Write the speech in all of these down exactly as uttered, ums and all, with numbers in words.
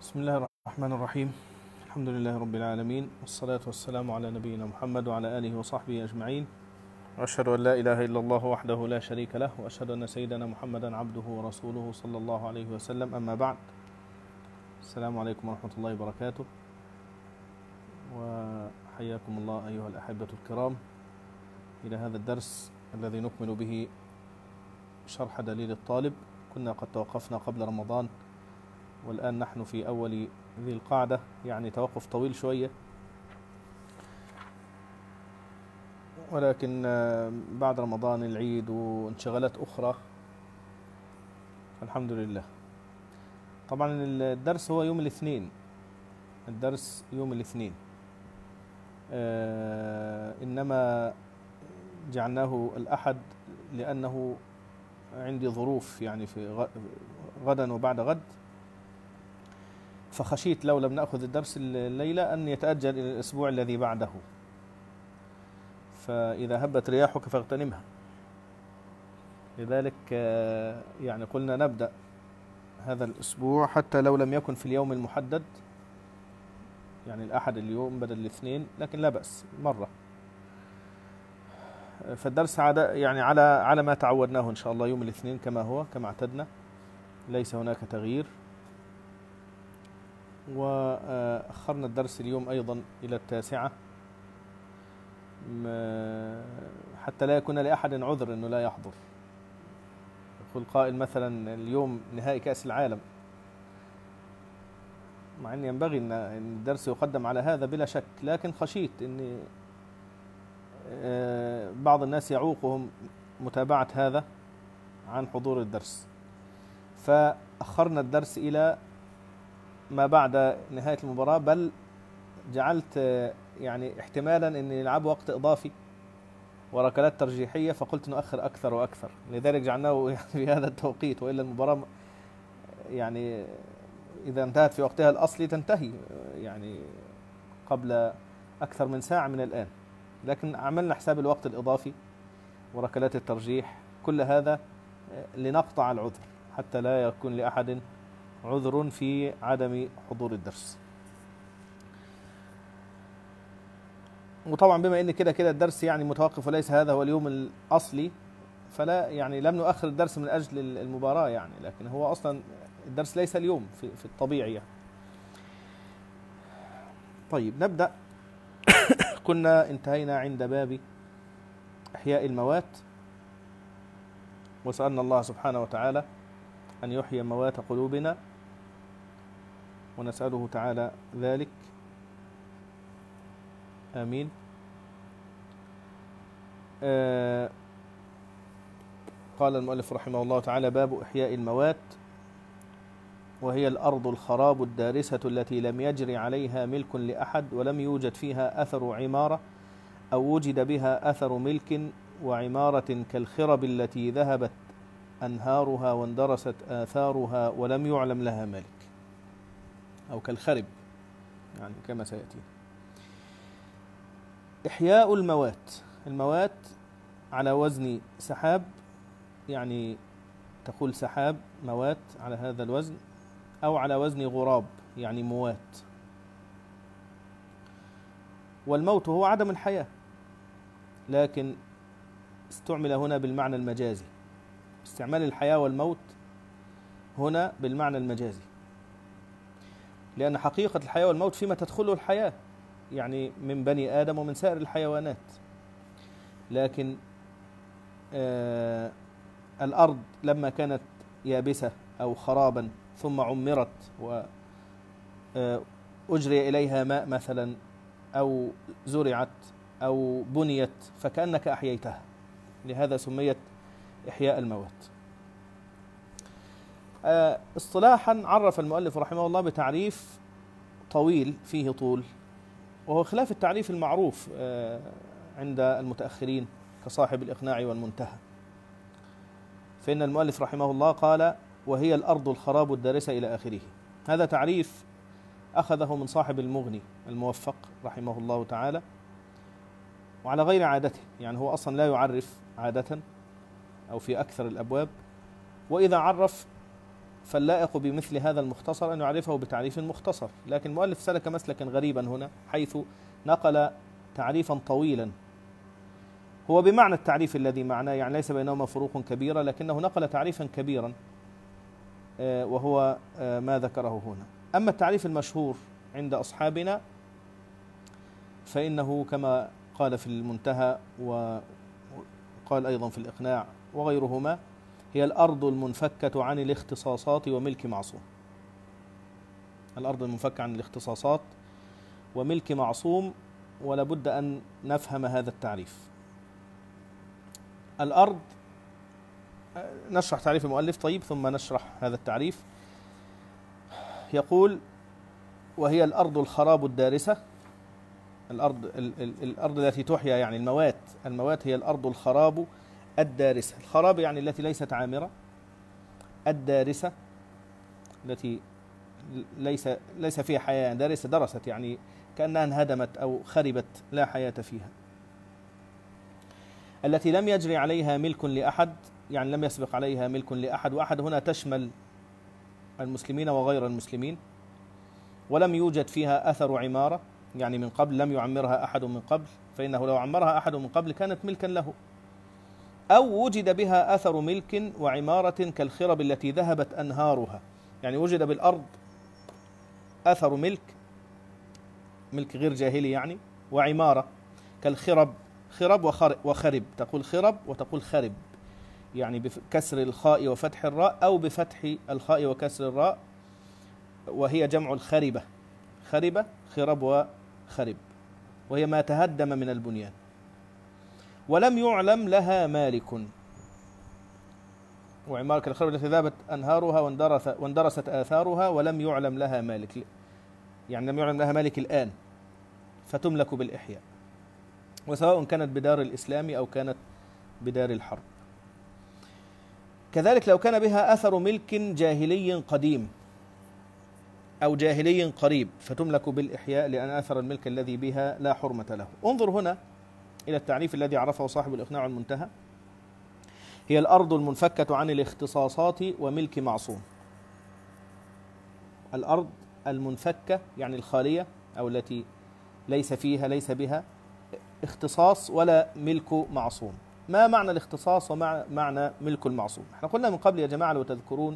بسم الله الرحمن الرحيم. الحمد لله رب العالمين، والصلاة والسلام على نبينا محمد وعلى آله وصحبه أجمعين، وأشهد أن لا إله إلا الله وحده لا شريك له، وأشهد أن سيدنا محمدا عبده ورسوله صلى الله عليه وسلم. أما بعد، السلام عليكم ورحمة الله وبركاته، وحياكم الله أيها الأحبة الكرام إلى هذا الدرس الذي نكمل به شرح دليل الطالب. كنا قد توقفنا قبل رمضان، والآن نحن في أول ذي القعدة، يعني توقف طويل شوية، ولكن بعد رمضان العيد وانشغالات أخرى، الحمد لله. طبعا الدرس هو يوم الاثنين، الدرس يوم الاثنين، آه إنما جعلناه الأحد لأنه عندي ظروف، يعني في غدا وبعد غد، فخشيت لو لم نأخذ الدرس الليلة أن يتأجل إلى الأسبوع الذي بعده، فإذا هبت رياحك فاغتنمها. لذلك يعني قلنا نبدأ هذا الأسبوع حتى لو لم يكن في اليوم المحدد، يعني الأحد اليوم بدل الاثنين، لكن لا بأس مرة. فالدرس عادة يعني على على ما تعودناه إن شاء الله، يوم الاثنين كما هو كما اعتدنا، ليس هناك تغيير. وأخرنا الدرس اليوم أيضا إلى التاسعة، حتى لا يكون لأحد عذر أنه لا يحضر. يقول قائل مثلا اليوم نهائي كأس العالم، مع أن ينبغي أن الدرس يقدم على هذا بلا شك، لكن خشيت أن بعض الناس يعوقهم متابعة هذا عن حضور الدرس، فأخرنا الدرس إلى ما بعد نهاية المباراة، بل جعلت يعني احتمالا أن يلعب وقت إضافي وركلات ترجيحية، فقلت نؤخر أكثر وأكثر، لذلك جعلناه في هذا التوقيت. وإلا المباراة يعني إذا انتهت في وقتها الأصلي تنتهي يعني قبل أكثر من ساعة من الآن، لكن عملنا حساب الوقت الإضافي وركلات الترجيح، كل هذا لنقطع العذر حتى لا يكون لأحد عذر في عدم حضور الدرس. وطبعا بما ان كده كده الدرس يعني متوقف وليس هذا هو اليوم الأصلي، فلا يعني لم نؤخر الدرس من أجل المباراة يعني، لكن هو أصلا الدرس ليس اليوم في, في الطبيعي يعني. طيب نبدأ. كنا انتهينا عند باب إحياء الموات، وسألنا الله سبحانه وتعالى أن يحيي موات قلوبنا، ونسأله تعالى ذلك، آمين. آه قال المؤلف رحمه الله تعالى: باب إحياء الموات، وهي الأرض الخراب الدارسة التي لم يجري عليها ملك لأحد، ولم يوجد فيها أثر عمارة، أو وجد بها أثر ملك وعمارة كالخرب التي ذهبت أنهارها واندرست آثارها ولم يعلم لها مالك، أو كالخرب يعني كما سيأتي. إحياء الموات، الموات على وزن سحاب، يعني تقول سحاب موات على هذا الوزن، أو على وزن غراب يعني موات. والموت هو عدم الحياة، لكن استعمل هنا بالمعنى المجازي، استعمال الحياة والموت هنا بالمعنى المجازي، لأن حقيقة الحياة والموت فيما تدخله الحياة، يعني من بني آدم ومن سائر الحيوانات. لكن آه الأرض لما كانت يابسة أو خرابا ثم عمرت وأجري إليها ماء مثلا، أو زرعت أو بنيت، فكأنك أحييتها، لهذا سميت إحياء الموات. آه اصطلاحا عرف المؤلف رحمه الله بتعريف طويل فيه طول، وهو خلاف التعريف المعروف آه عند المتأخرين كصاحب الإقناع والمنتهى. فإن المؤلف رحمه الله قال: وهي الأرض الخراب الدارسة إلى آخره. هذا تعريف أخذه من صاحب المغني الموفق رحمه الله تعالى، وعلى غير عادته، يعني هو أصلا لا يعرف عادة أو في أكثر الأبواب، وإذا عرف فاللائق بمثل هذا المختصر أن يعرفه بتعريف مختصر، لكن المؤلف سلك مسلكا غريبا هنا، حيث نقل تعريفا طويلا هو بمعنى التعريف الذي معناه، يعني ليس بينهما فروق كبيرة، لكنه نقل تعريفا كبيرا وهو ما ذكره هنا. أما التعريف المشهور عند أصحابنا فإنه كما قال في المنتهى وقال أيضا في الإقناع وغيرهما: هي الأرض المنفكة عن الاختصاصات وملك معصوم. الأرض المنفكة عن الاختصاصات وملك معصوم، ولا بد أن نفهم هذا التعريف. الأرض، نشرح تعريف المؤلف طيب ثم نشرح هذا التعريف. يقول: وهي الأرض الخراب الدارسة. الأرض ال ال الأرض التي تحيا، يعني الموات الموات هي الأرض الخراب الدارسة. الخراب يعني التي ليست عامرة، الدارسة التي ليس ليس فيها حياة، دارسة درست يعني كأنها انهدمت أو خربت لا حياة فيها. التي لم يجري عليها ملك لأحد، يعني لم يسبق عليها ملك لأحد، وأحد هنا تشمل المسلمين وغير المسلمين. ولم يوجد فيها أثر عمارة، يعني من قبل لم يعمرها أحد من قبل، فإنه لو عمرها أحد من قبل كانت ملكا له. أو وجد بها أثر ملك وعمارة كالخرب التي ذهبت أنهارها، يعني وجد بالأرض أثر ملك، ملك غير جاهلي يعني، وعمارة كالخرب، خرب وخرب، تقول خرب وتقول خرب، يعني بكسر الخاء وفتح الراء أو بفتح الخاء وكسر الراء، وهي جمع الخربة، خربة خرب وخرب، وهي ما تهدم من البنيان. ولم يعلم لها مالك، وعمارة كالخرب التي ذهبت أنهارها واندرست آثارها ولم يعلم لها مالك، يعني لم يعلم لها مالك الآن، فتملك بالإحياء، وسواء كانت بدار الإسلام أو كانت بدار الحرب. كذلك لو كان بها أثر ملك جاهلي قديم أو جاهلي قريب فتملك بالإحياء، لأن أثر الملك الذي بها لا حرمة له. انظر هنا إلى التعريف الذي عرفه صاحب الإقناع المنتهى: هي الأرض المنفكة عن الاختصاصات وملك معصوم. الأرض المنفكة يعني الخالية، أو التي ليس فيها ليس بها اختصاص ولا ملك معصوم. ما معنى الاختصاص ومعنى ملك المعصوم؟ احنا قلنا من قبل يا جماعة لو تذكرون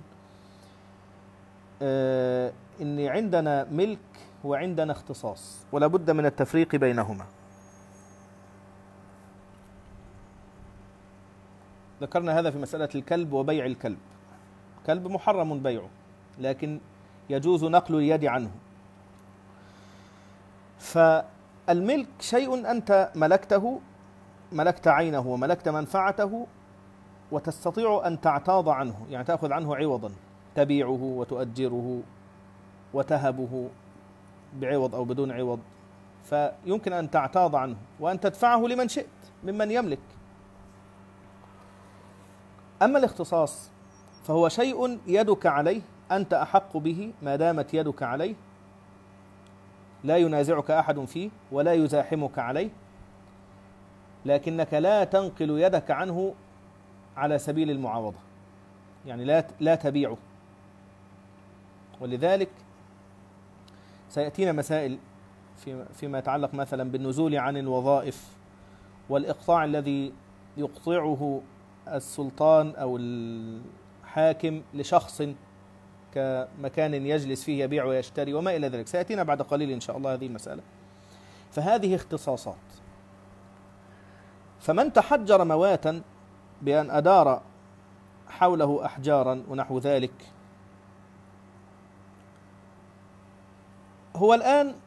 آه إن عندنا ملك وعندنا اختصاص، ولا بد من التفريق بينهما. ذكرنا هذا في مسألة الكلب وبيع الكلب. كلب محرم بيعه، لكن يجوز نقل اليد عنه. فالملك شيء أنت ملكته، ملكت عينه وملكت منفعته، وتستطيع أن تعتاض عنه، يعني تأخذ عنه عوضا، تبيعه وتؤجره وتهبه بعوض أو بدون عوض، فيمكن أن تعتاض عنه وأن تدفعه لمن شئت ممن يملك. أما الاختصاص فهو شيء يدك عليه، أنت أحق به ما دامت يدك عليه، لا ينازعك أحد فيه ولا يزاحمك عليه، لكنك لا تنقل يدك عنه على سبيل المعاوضة، يعني لا لا تبيعه. ولذلك سيأتينا مسائل فيما يتعلق مثلا بالنزول عن الوظائف والإقطاع الذي يقطعه السلطان أو الحاكم لشخص كمكان يجلس فيه يبيع ويشتري وما إلى ذلك، سيأتينا بعد قليل إن شاء الله هذه المسألة. فهذه اختصاصات. فمن تحجر مواتا بأن أدار حوله أحجارا ونحو ذلك، هو الآن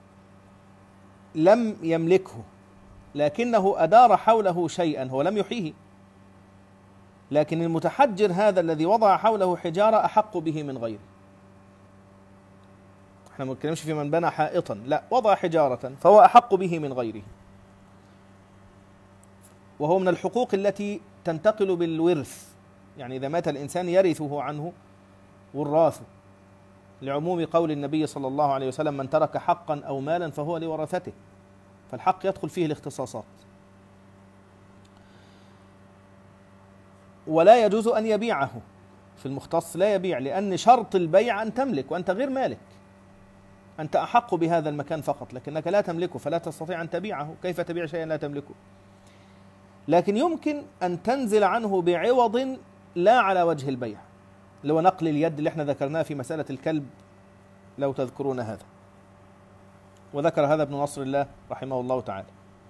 لم يملكه، لكنه أدار حوله شيئا، هو لم يحيه، لكن المتحجر هذا الذي وضع حوله حجارة أحق به من غيره. احنا ما نتكلمش في من بنى حائطا، لا، وضع حجارة فهو أحق به من غيره، وهو من الحقوق التي تنتقل بالورث، يعني إذا مات الإنسان يرثه عنه وراثه، لعموم قول النبي صلى الله عليه وسلم: من ترك حقا أو مالا فهو لورثته. فالحق يدخل فيه الاختصاصات. ولا يجوز أن يبيعه، في المختص لا يبيع، لأن شرط البيع أن تملك وأنت غير مالك، أنت أحق بهذا المكان فقط، لكنك لا تملكه فلا تستطيع أن تبيعه. كيف تبيع شيئا لا تملكه؟ لكن يمكن أن تنزل عنه بعوض لا على وجه البيع، لو نقل اليد اللي احنا ذكرناه في مسألة الكلب لو تذكرون هذا، وذكر هذا ابن نصر الله رحمه الله تعالى.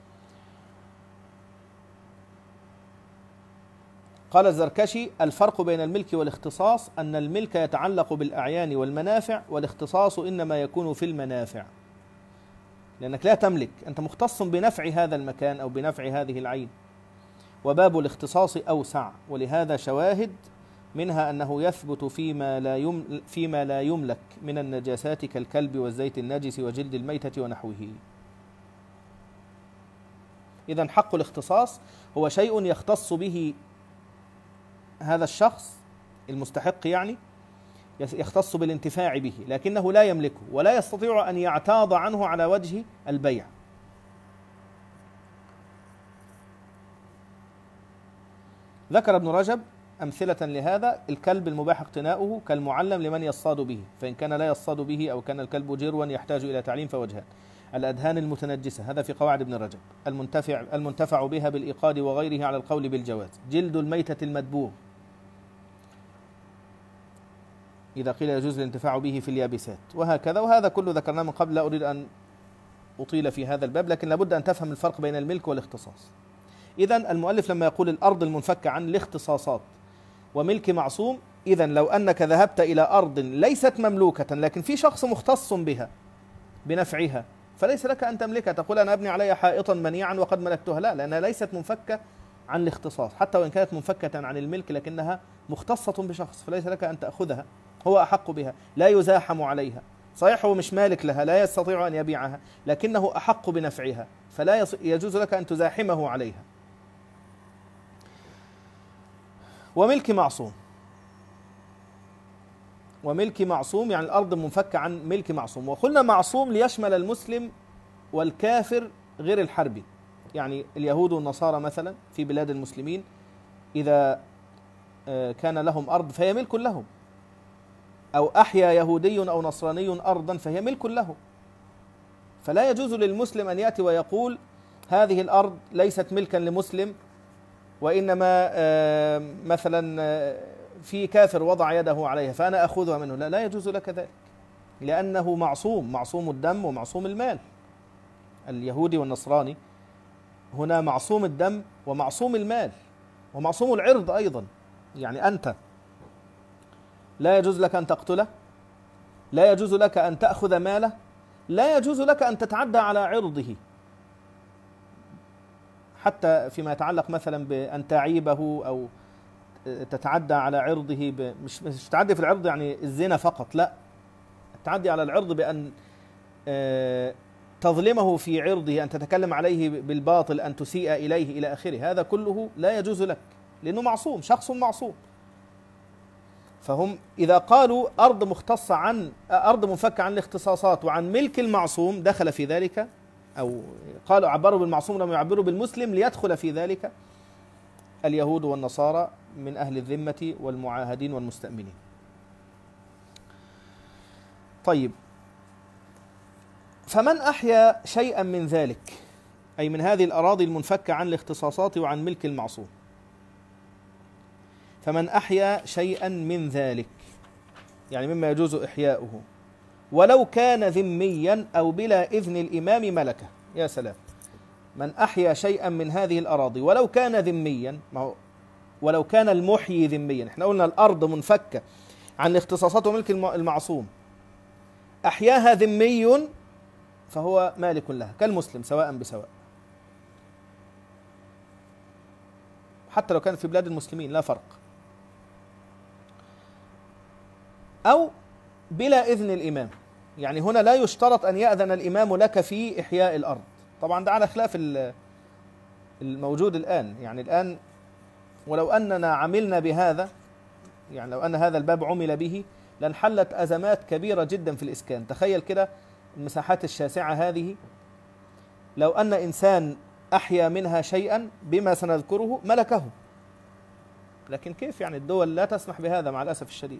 قال الزركشي: الفرق بين الملك والاختصاص أن الملك يتعلق بالأعيان والمنافع، والاختصاص إنما يكون في المنافع، لأنك لا تملك، أنت مختص بنفع هذا المكان أو بنفع هذه العين. وباب الاختصاص أوسع، ولهذا شواهد، منها أنه يثبت فيما لا يم فيما لا يملك من النجاسات كالكلب والزيت النجس وجلد الميتة ونحوه. إذن حق الاختصاص هو شيء يختص به هذا الشخص المستحق، يعني يختص بالانتفاع به، لكنه لا يملكه ولا يستطيع أن يعتاض عنه على وجه البيع. ذكر ابن رجب أمثلة لهذا: الكلب المباح اقتناؤه كالمعلم لمن يصطاد به، فإن كان لا يصطاد به أو كان الكلب جروا يحتاج إلى تعليم فوجهان. الأدهان المتنجسة، هذا في قواعد ابن رجب، المنتفع المنتفع بها بالإيقاد وغيره على القول بالجواز. جلد الميتة المدبوغ، إذا قيل يجوز الانتفاع به في اليابسات، وهكذا. وهذا كله ذكرناه من قبل، لا أريد أن أطيل في هذا الباب، لكن لابد أن تفهم الفرق بين الملك والاختصاص. إذن المؤلف لما يقول الأرض المنفكة عن الاختصاصات وملك معصوم، إذن لو أنك ذهبت إلى أرض ليست مملوكة لكن في شخص مختص بها بنفعها، فليس لك أن تملكها، تقول أنا أبني عليها حائطا منيعا وقد ملكتها، لا، لأنها ليست منفكة عن الاختصاص، حتى وإن كانت منفكة عن الملك لكنها مختصة بشخص، فليس لك أن تأخذها، هو أحق بها، لا يزاحم عليها. صحيح هو مش مالك لها، لا يستطيع أن يبيعها، لكنه أحق بنفعها، فلا يجوز لك أن تزاحمه عليها. وملك معصوم، وملك معصوم يعني الأرض منفكة عن ملك معصوم. وقلنا معصوم ليشمل المسلم والكافر غير الحربي، يعني اليهود والنصارى مثلا في بلاد المسلمين إذا كان لهم أرض فهي ملك لهم، أو أحيا يهودي أو نصراني أرضا فهي ملك له، فلا يجوز للمسلم أن يأتي ويقول هذه الأرض ليست ملكا لمسلم، وإنما مثلا في كافر وضع يده عليها فأنا أخذها منه، لا، لا يجوز لك ذلك، لأنه معصوم، معصوم الدم ومعصوم المال. اليهودي والنصراني هنا معصوم الدم ومعصوم المال ومعصوم العرض أيضا، يعني أنت لا يجوز لك أن تقتله، لا يجوز لك أن تأخذ ماله، لا يجوز لك أن تتعدى على عرضه، حتى فيما يتعلق مثلا بأن تعيبه أو تتعدى على عرضه ب... مش مش تعدي في العرض يعني الزنا فقط، لا، التعدي على العرض بأن تظلمه في عرضه، أن تتكلم عليه بالباطل، أن تسيء إليه إلى آخره، هذا كله لا يجوز لك، لأنه معصوم، شخص معصوم. فهم إذا قالوا أرض مختصة عن أرض منفكة عن الاختصاصات وعن ملك المعصوم دخل في ذلك، أو قالوا عبروا بالمعصوم لم يعبروا بالمسلم ليدخل في ذلك اليهود والنصارى من أهل الذمة والمعاهدين والمستأمنين. طيب، فمن أحيا شيئا من ذلك، أي من هذه الأراضي المنفكة عن الاختصاصات وعن ملك المعصوم، فمن أحيا شيئا من ذلك يعني مما يجوز إحياؤه ولو كان ذميا أو بلا إذن الإمام ملكه. يا سلام، من أحيا شيئا من هذه الأراضي ولو كان ذميا، ولو كان المحيي ذميا، احنا قلنا الأرض منفكة عن الاختصاصات وملك المعصوم، أحياها ذمي فهو مالك لها كالمسلم سواء بسواء، حتى لو كانت في بلاد المسلمين لا فرق، أو بلا إذن الإمام، يعني هنا لا يشترط أن يأذن الإمام لك في إحياء الأرض، طبعا ده على خلاف الموجود الآن، يعني الآن ولو أننا عملنا بهذا، يعني لو أن هذا الباب عمل به لانحلت أزمات كبيرة جدا في الإسكان. تخيل كده المساحات الشاسعة هذه، لو أن إنسان أحيا منها شيئا بما سنذكره ملكه، لكن كيف يعني الدول لا تسمح بهذا مع الأسف الشديد.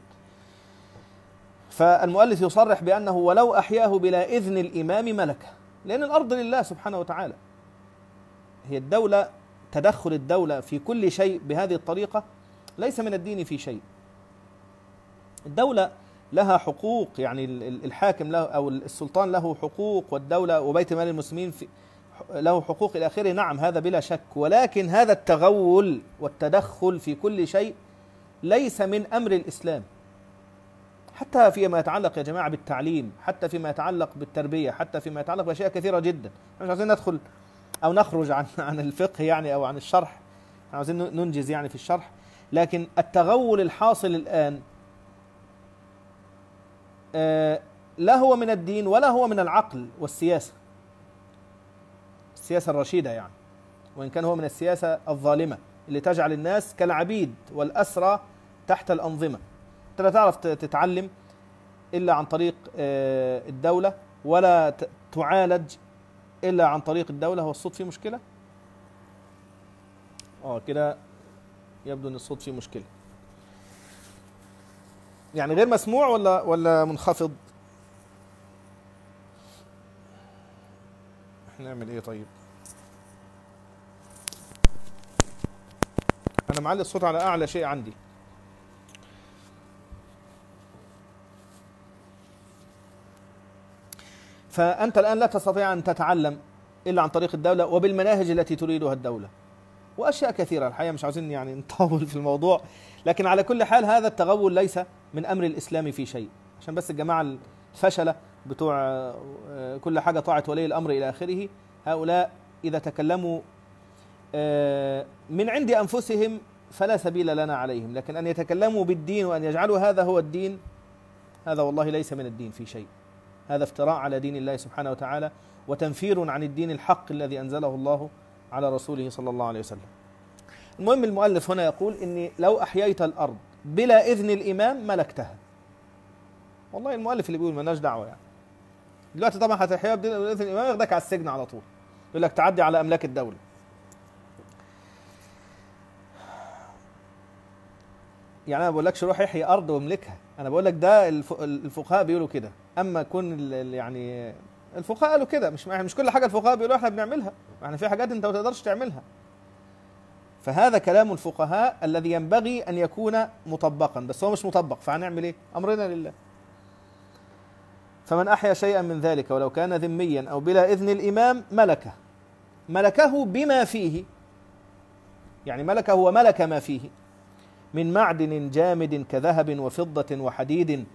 فالمؤلف يصرح بأنه ولو أحياه بلا إذن الإمام ملكه، لأن الأرض لله سبحانه وتعالى. هي الدولة، تدخل الدولة في كل شيء بهذه الطريقة ليس من الدين في شيء. الدولة لها حقوق، يعني الحاكم له أو السلطان له حقوق، والدولة وبيت مال المسلمين في له حقوق إلى آخره، نعم هذا بلا شك، ولكن هذا التغول والتدخل في كل شيء ليس من أمر الإسلام، حتى فيما يتعلق يا جماعة بالتعليم، حتى فيما يتعلق بالتربية، حتى فيما يتعلق بأشياء كثيرة جدا. مش عايزين ندخل أو نخرج عن عن الفقه يعني أو عن الشرح، عايزين ننجز يعني في الشرح. لكن التغول الحاصل الآن آه لا هو من الدين ولا هو من العقل والسياسة، السياسة الرشيدة يعني، وإن كان هو من السياسة الظالمة اللي تجعل الناس كالعبيد والأسرى تحت الأنظمة. أنت لا تعرف تتعلم إلا عن طريق الدولة، ولا تعالج إلا عن طريق الدولة. هو الصوت فيه مشكلة؟ آه كده يبدو أن الصوت فيه مشكلة، يعني غير مسموع ولا ولا منخفض؟ نعمل إيه طيب؟ أنا معلي الصوت على أعلى شيء عندي. فأنت الآن لا تستطيع أن تتعلم إلا عن طريق الدولة وبالمناهج التي تريدها الدولة، وأشياء كثيرة الحقيقة مش عاوزين يعني نطول في الموضوع. لكن على كل حال هذا التغول ليس من أمر الإسلام في شيء، عشان بس الجماعة الفشلة بتوع كل حاجة طاعة ولي الأمر إلى آخره، هؤلاء إذا تكلموا من عند أنفسهم فلا سبيل لنا عليهم، لكن أن يتكلموا بالدين وأن يجعلوا هذا هو الدين، هذا والله ليس من الدين في شيء. هذا افتراء على دين الله سبحانه وتعالى، وتنفير عن الدين الحق الذي أنزله الله على رسوله صلى الله عليه وسلم. المهم المؤلف هنا يقول إني لو أحييت الأرض بلا إذن الإمام ملكتها. والله المؤلف اللي بيقول مالناش دعوة يعني. دلوقتي طبعا هتحييها بدون إذن الإمام ياخدك على السجن على طول، يقول لك تعدي على أملاك الدولة. يعني أنا بقول لكش روح احيي أرض واملكها، أنا بقول لك ده الفقهاء بيقولوا كده. أما كون يعني الفقهاء قالوا كده، مش مش كل حاجة الفقهاء بيقولوا احنا بنعملها، يعني في حاجات أنت ما تقدرش تعملها. فهذا كلام الفقهاء الذي ينبغي أن يكون مطبقا، بس هو مش مطبق، فهنعمل إيه؟ أمرنا لله. فمن أحيا شيئا من ذلك ولو كان ذميا أو بلا إذن الإمام ملكه، ملكه بما فيه، يعني ملكه وملك ما فيه من معدن جامد كذهب وفضة وحديد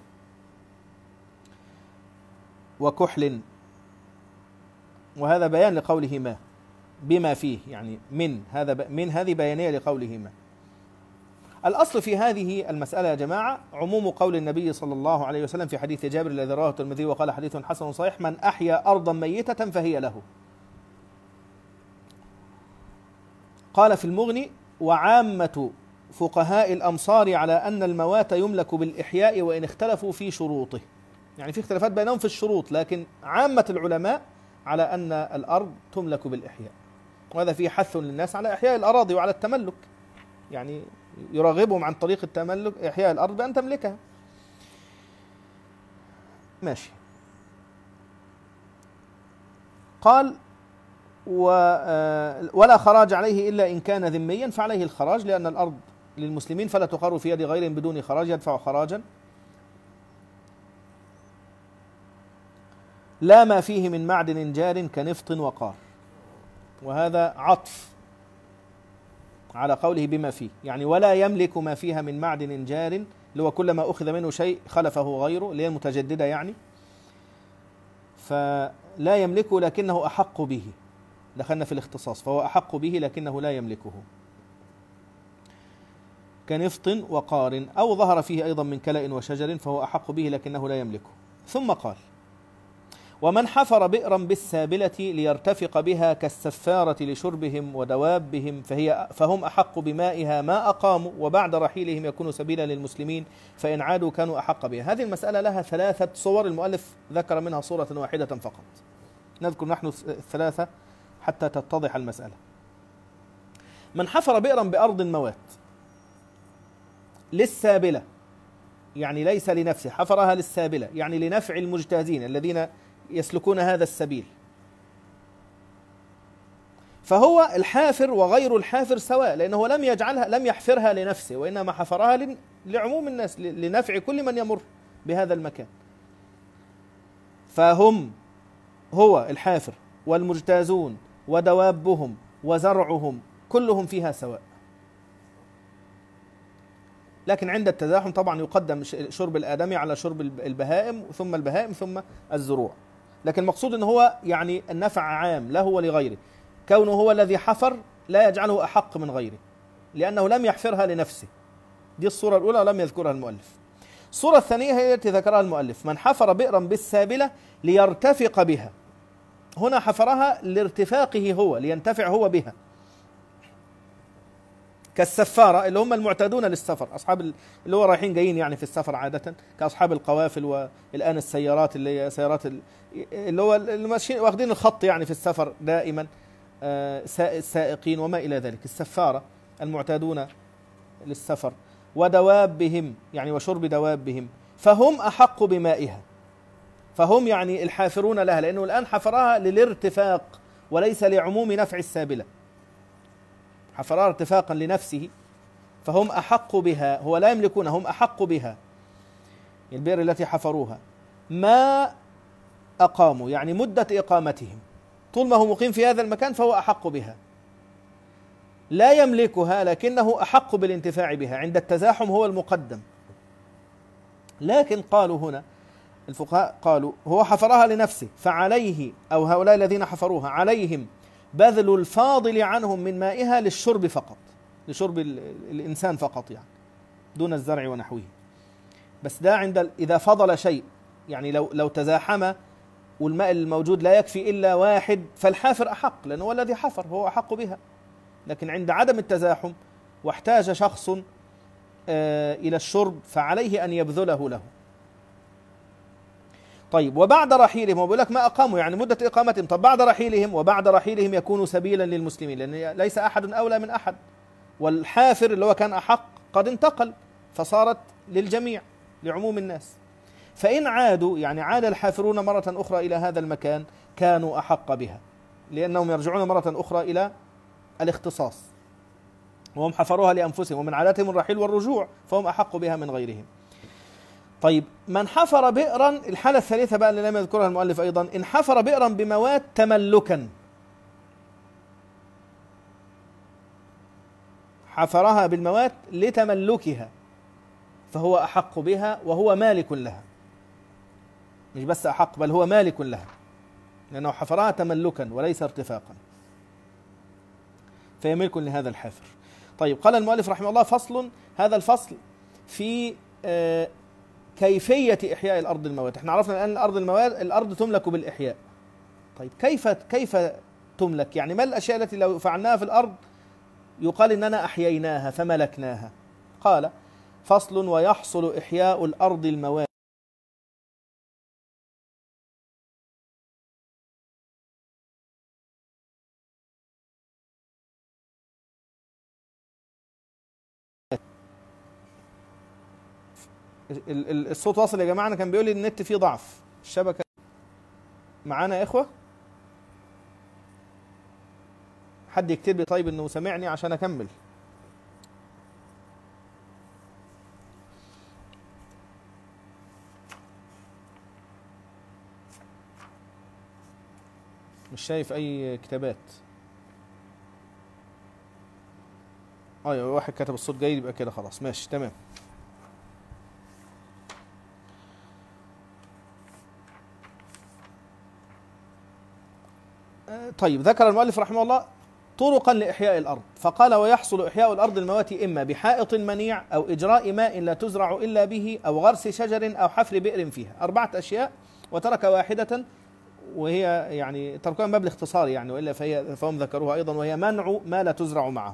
وكحل. وهذا بيان لقوله ما بما فيه، يعني من هذا من هذه بيانية لقوله ما. الأصل في هذه المسألة يا جماعة عموم قول النبي صلى الله عليه وسلم في حديث جابر الذي رواه الترمذي وقال حديث حسن صحيح: من أحيا أرضا ميتة فهي له. قال في المغني: وعامة فقهاء الأمصار على أن الموات يملك بالإحياء وإن اختلفوا في شروطه. يعني في اختلافات بينهم في الشروط، لكن عامة العلماء على أن الأرض تملك بالإحياء، وهذا فيه حث للناس على إحياء الأراضي وعلى التملك، يعني يرغبهم عن طريق التملك إحياء الأرض بأن تملكها. ماشي. قال: ولا خراج عليه إلا إن كان ذميا، فعليه الخراج لأن الأرض للمسلمين فلا تقر في يد غيرهم بدون خراج، يدفع خراجا لا ما فيه من معدن جار كنفط وقار. وهذا عطف على قوله بما فيه، يعني ولا يملك ما فيها من معدن جار، اللي هو كل ما أخذ منه شيء خلفه غيره، اللي هي المتجددة يعني، فلا يملكه لكنه أحق به. دخلنا في الاختصاص، فهو أحق به لكنه لا يملكه. كنفط وقار، أو ظهر فيه أيضا من كلأ وشجر فهو أحق به لكنه لا يملكه. ثم قال: ومن حفر بئرا بالسابلة ليرتفق بها كالسفارة لشربهم ودوابهم فهي فهم أحق بمائها ما أقاموا، وبعد رحيلهم يكون سبيلا للمسلمين، فإن عادوا كانوا أحق بها. هذه المسألة لها ثلاثة صور، المؤلف ذكر منها صورة واحدة فقط، نذكر نحن الثلاثة حتى تتضح المسألة. من حفر بئرا بأرض موات، للسابلة، يعني ليس لنفسه، حفرها للسابلة يعني لنفع المجتازين الذين يسلكون هذا السبيل. فهو الحافر وغير الحافر سواء، لأنه لم يجعلها لم يحفرها لنفسه، وإنما حفرها لعموم الناس، لنفع كل من يمر بهذا المكان. فهم هو الحافر والمجتازون ودوابهم وزرعهم كلهم فيها سواء. لكن عند التزاحم طبعا يقدم شرب الآدمي على شرب البهائم، ثم البهائم ثم الزروع. لكن المقصود أنه هو يعني النفع عام له ولغيره، كونه هو الذي حفر لا يجعله أحق من غيره، لأنه لم يحفرها لنفسه. دي الصورة الأولى ولم يذكرها المؤلف. الصورة الثانية هي التي ذكرها المؤلف: من حفر بئرا بالسابلة ليرتفق بها. هنا حفرها لارتفاقه هو، لينتفع هو بها، كالسفارة اللي هم المعتادون للسفر، أصحاب اللي هو رايحين جايين يعني في السفر عادة، كأصحاب القوافل، والآن السيارات اللي هي سيارات اللي هو اللي ماشيين واخدين الخط يعني في السفر دائما، السائقين وما إلى ذلك. السفارة المعتادون للسفر، ودوابهم يعني وشرب دوابهم، فهم أحق بمائها. فهم يعني الحافرون لها، لأنه الآن حفرها للارتفاق وليس لعموم نفع السابلة، حفرها ارتفاقا لنفسه، فهم أحق بها. هو لا يملكونها، هم أحق بها، البئر التي حفروها، ما أقاموا يعني مدة إقامتهم، طول ما هو مقيم في هذا المكان فهو أحق بها. لا يملكها لكنه أحق بالانتفاع بها، عند التزاحم هو المقدم. لكن قالوا هنا الفقهاء قالوا هو حفرها لنفسه، فعليه أو هؤلاء الذين حفروها عليهم بذل الفاضل عنهم من مائها للشرب فقط، لشرب الإنسان فقط يعني، دون الزرع ونحوه. بس ده عند إذا فضل شيء، يعني لو لو تزاحم والماء الموجود لا يكفي إلا واحد، فالحافر أحق لأنه هو الذي حفر، هو أحق بها. لكن عند عدم التزاحم واحتاج شخص آه إلى الشرب، فعليه أن يبذله له. طيب، وبعد رحيلهم، وبيقول لك ما أقاموا يعني مدة إقامتهم، طب بعد رحيلهم، وبعد رحيلهم يكون سبيلا للمسلمين، لأن ليس أحد أولى من أحد، والحافر اللي هو كان أحق قد انتقل، فصارت للجميع لعموم الناس. فإن عادوا يعني عاد الحافرون مرة أخرى إلى هذا المكان كانوا أحق بها، لأنهم يرجعون مرة أخرى إلى الاختصاص، وهم حفروها لأنفسهم، ومن عاداتهم الرحيل والرجوع، فهم أحق بها من غيرهم. طيب، من حفر بئرا، الحالة الثالثة بقى اللي لم يذكرها المؤلف أيضا: إن حفر بئرا بمواد تملكا، حفرها بالمواد لتملكها، فهو أحق بها وهو مالك لها، مش بس أحق بل هو مالك لها، لأنه حفرها تملكا وليس ارتفاقا، فهي ملك لهذا الحافر. طيب، قال المؤلف رحمه الله: فصل. هذا الفصل في آه كيفية إحياء الأرض الموات. احنا عرفنا الآن الأرض الموات، الأرض تملك بالإحياء. طيب، كيف كيف تملك؟ يعني ما الأشياء التي لو فعلناها في الأرض يقال إننا أحييناها فملكناها؟ قال: فصل. ويحصل إحياء الأرض الموات الصوت واصل يا جماعة؟ أنا كان بيقول لي النت فيه ضعف، الشبكة معانا يا إخوة؟ حد يكتب لي طيب إنه سمعني عشان أكمل. مش شايف أي كتابات. أيوة، واحد كتب الصوت جاي، يبقى كده خلاص ماشي تمام. طيب، ذكر المؤلف رحمه الله طرقا لإحياء الأرض، فقال: ويحصل إحياء الأرض الموات إما بحائط منيع، أو إجراء ماء لا تزرع إلا به، أو غرس شجر، أو حفر بئر فيها. أربعة أشياء، وترك واحدة وهي يعني تركها من باب الاختصار يعني، وإلا فهي فهم ذكروها أيضا، وهي منع ما لا تزرع معه.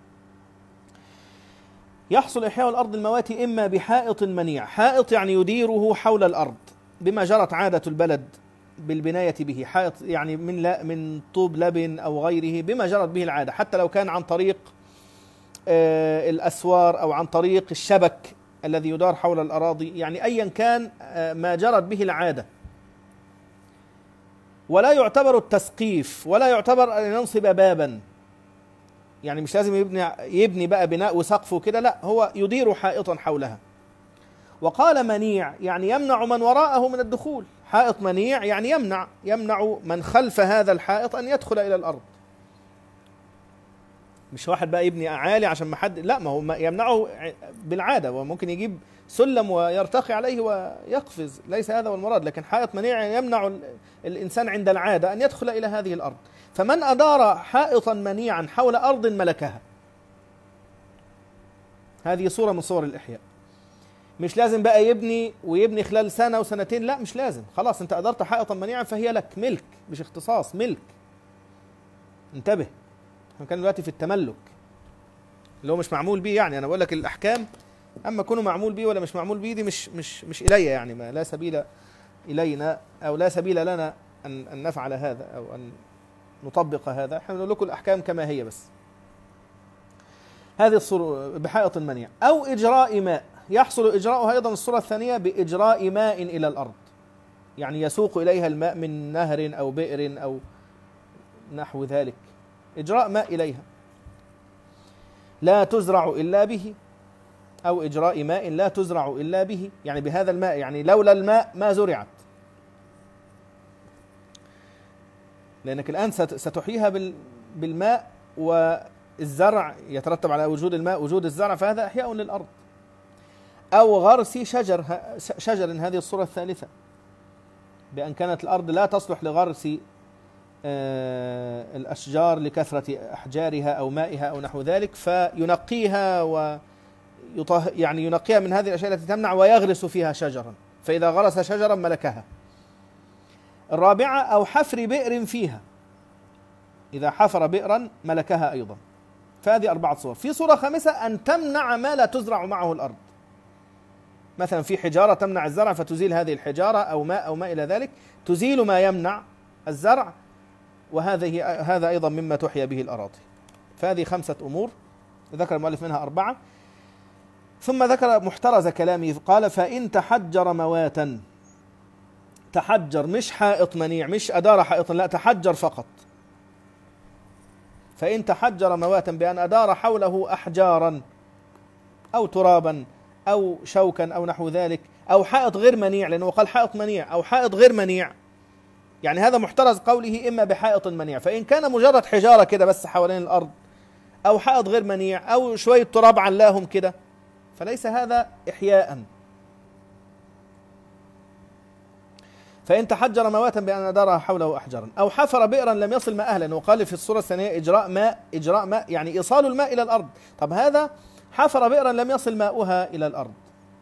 يحصل إحياء الأرض الموات إما بحائط منيع، حائط يعني يديره حول الأرض بما جرت عادة البلد بالبناية به، حائط يعني من لا من طوب لبن أو غيره، بما جرت به العادة، حتى لو كان عن طريق الأسوار أو عن طريق الشبك الذي يدار حول الأراضي، يعني أيا كان ما جرت به العادة. ولا يعتبر التسقيف، ولا يعتبر أن ينصب بابا، يعني مش لازم يبني يبني بقى بناء وسقفه كده، لا، هو يدير حائطا حولها. وقال منيع يعني يمنع من وراءه من الدخول، حائط منيع يعني يمنع يمنع من خلف هذا الحائط أن يدخل إلى الأرض. مش واحد بقى يبني عالي عشان ما حد، لا، ما هو يمنعه بالعادة، وممكن يجيب سلم ويرتقي عليه ويقفز، ليس هذا هو المراد، لكن حائط منيع يمنع الإنسان عند العادة أن يدخل إلى هذه الأرض. فمن أدار حائطا منيعا حول أرض ملكها، هذه صورة من صور الإحياء. مش لازم بقى يبني ويبني خلال سنة وسنتين، لا، مش لازم، خلاص أنت أدرت حائطا منيعا فهي لك ملك، مش اختصاص، ملك. انتبه، احنا كان دلوقتي في التملك اللي هو مش معمول بيه، يعني أنا بقول لك الأحكام، أما كونه معمول بيه ولا مش معمول بيه دي مش مش مش إلي، يعني ما لا سبيل إلينا أو لا سبيل لنا أن أن نفعل هذا أو أن نطبق هذا، احنا نقول لكم الأحكام كما هي بس. هذه الصورة بحائط منيع. أو إجراء ماء، يحصل إجراؤها أيضا الصورة الثانية بإجراء ماء إلى الأرض، يعني يسوق إليها الماء من نهر أو بئر أو نحو ذلك، إجراء ماء إليها. لا تزرع إلا به، أو إجراء ماء لا تزرع إلا به، يعني بهذا الماء، يعني لولا الماء ما زرعت، لأنك الآن ستحييها بالماء، والزرع يترتب على وجود الماء وجود الزرع، فهذا إحياء للأرض. أو غرس شجر، شجر، هذه الصورة الثالثة، بأن كانت الأرض لا تصلح لغرس الأشجار لكثرة أحجارها أو مائها أو نحو ذلك، فينقيها و يعني ينقيها من هذه الأشياء التي تمنع ويغرس فيها شجرا، فإذا غرس شجرا ملكها. الرابعة أو حفر بئر فيها، إذا حفر بئرا ملكها أيضا. فهذه أربعة صور. في صورة خامسة أن تمنع ما لا تزرع معه الأرض، مثلا في حجارة تمنع الزرع فتزيل هذه الحجارة، أو ماء أو ما إلى ذلك، تزيل ما يمنع الزرع، وهذه هذا أيضا مما تحيا به الأراضي. فهذه خمسة أمور ذكر المؤلف منها أربعة. ثم ذكر محترز كلامه، قال: فإن تحجر مواتا، تحجر مش حائط منيع، مش أدار حائطا، لا، تحجر فقط. فإن تحجر مواتا بأن أدار حوله أحجارا أو ترابا أو شوكا أو نحو ذلك، أو حائط غير منيع، لأنه قال حائط منيع، أو حائط غير منيع، يعني هذا محترز قوله إما بحائط منيع. فإن كان مجرد حجارة كده بس حوالين الأرض، أو حائط غير منيع، أو شوية تراب علاهم كده، فليس هذا إحياء. فإن تحجر مواتا بأن أدارها حوله أحجارا، أو حفر بئرا لم يصل ماء أهلا، وقال في الصورة الثانية إجراء ماء، إجراء ماء يعني إيصال الماء إلى الأرض. طب هذا حفر بئرا لم يصل ماؤها إلى الأرض،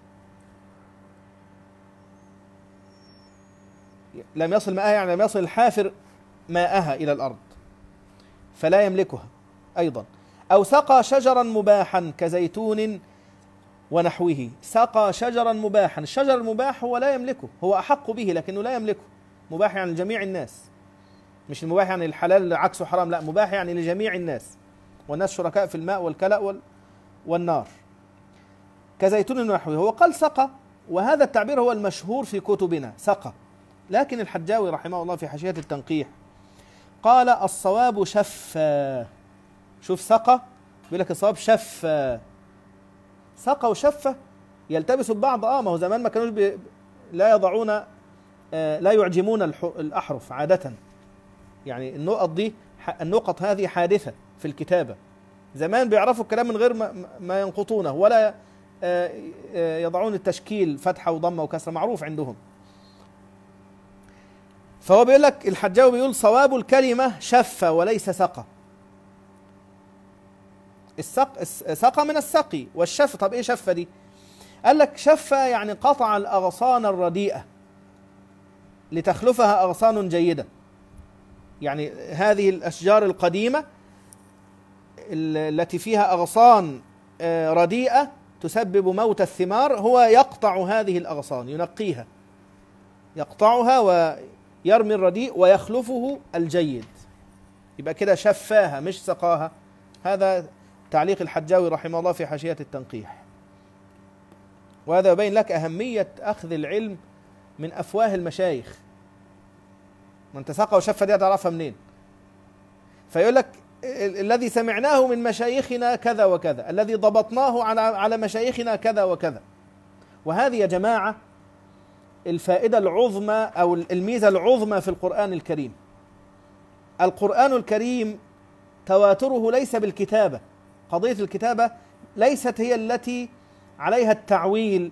لم يصل ماءها يعني لم يصل الحافر ماءها إلى الأرض، فلا يملكها أيضا. أو سقى شجرا مباحا كزيتون ونحوه، سقى شجرا مباحا، الشجر المباح هو لا يملكه، هو أحق به لكنه لا يملكه. مباح يعني لجميع الناس، مش المباح يعني الحلال عكسه حرام، لا، مباح يعني لجميع الناس، والناس شركاء في الماء والكلأ والنار. كزيتون ونحوه، هو قال سقى، وهذا التعبير هو المشهور في كتبنا، سقى. لكن الحجاوي رحمه الله في حاشية التنقيح قال: الصواب شفى. شوف سقى، بيقول لك الصواب شفى. سقى وشفة يلتبسوا ببعض. اه ما هو زمان ما كانوش بي لا يضعون آه لا يعجمون الأحرف عادة، يعني النقط دي، النقط هذه حادثة في الكتابة. زمان بيعرفوا الكلام من غير ما, ما ينقطونه، ولا آه آه يضعون التشكيل فتحة وضمة وكسرة، معروف عندهم. فهو بيقول لك الحجاوي بيقول: صواب الكلمة شفة وليس سقى. السق سقى من السقي والشف. طب ايه شفة دي؟ قال لك شفة يعني قطع الأغصان الرديئة لتخلفها أغصان جيدة، يعني هذه الأشجار القديمة التي فيها أغصان رديئة تسبب موت الثمار، هو يقطع هذه الأغصان، ينقيها، يقطعها ويرمي الرديء ويخلفه الجيد، يبقى كده شفاها مش سقاها. هذا تعليق الحجاوي رحمه الله في حاشية التنقيح. وهذا يبين لك أهمية أخذ العلم من أفواه المشايخ. من تساقى وشف دي تعرفها منين؟ فيقول لك الذي سمعناه من مشايخنا كذا وكذا، الذي ضبطناه على على مشايخنا كذا وكذا. وهذه يا جماعة الفائدة العظمى أو الميزة العظمى في القرآن الكريم. القرآن الكريم تواتره ليس بالكتابة، قضية الكتابة ليست هي التي عليها التعويل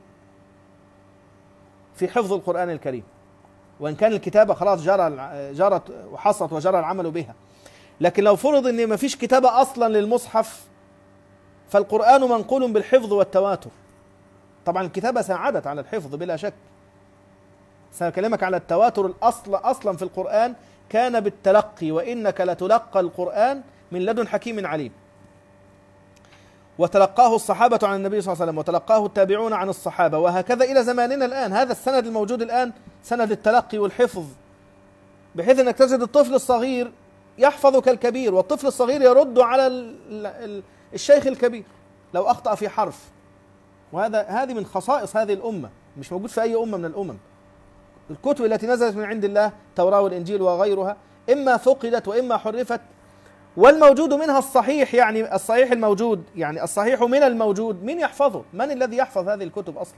في حفظ القرآن الكريم، وإن كان الكتابة خلاص جرى جرت وحصلت وجرى العمل بها، لكن لو فرض أن ما فيش كتابة أصلا للمصحف فالقرآن منقول بالحفظ والتواتر. طبعا الكتابة ساعدت على الحفظ بلا شك. سأكلمك على التواتر. الأصل أصلا في القرآن كان بالتلقي، وإنك لتلقى القرآن من لدن حكيم عليم. وتلقاه الصحابة عن النبي صلى الله عليه وسلم، وتلقاه التابعون عن الصحابة، وهكذا إلى زماننا الآن. هذا السند الموجود الآن سند التلقي والحفظ، بحيث أنك تجد الطفل الصغير يحفظ كالكبير، والطفل الصغير يرد على الشيخ الكبير لو أخطأ في حرف. وهذا هذه من خصائص هذه الأمة، مش موجود في أي أمة من الأمم. الكتب التي نزلت من عند الله، التوراة والإنجيل وغيرها، إما فقدت وإما حرفت، والموجود منها الصحيح، يعني الصحيح الموجود، يعني الصحيح من الموجود، من يحفظه؟ من الذي يحفظ هذه الكتب أصلا؟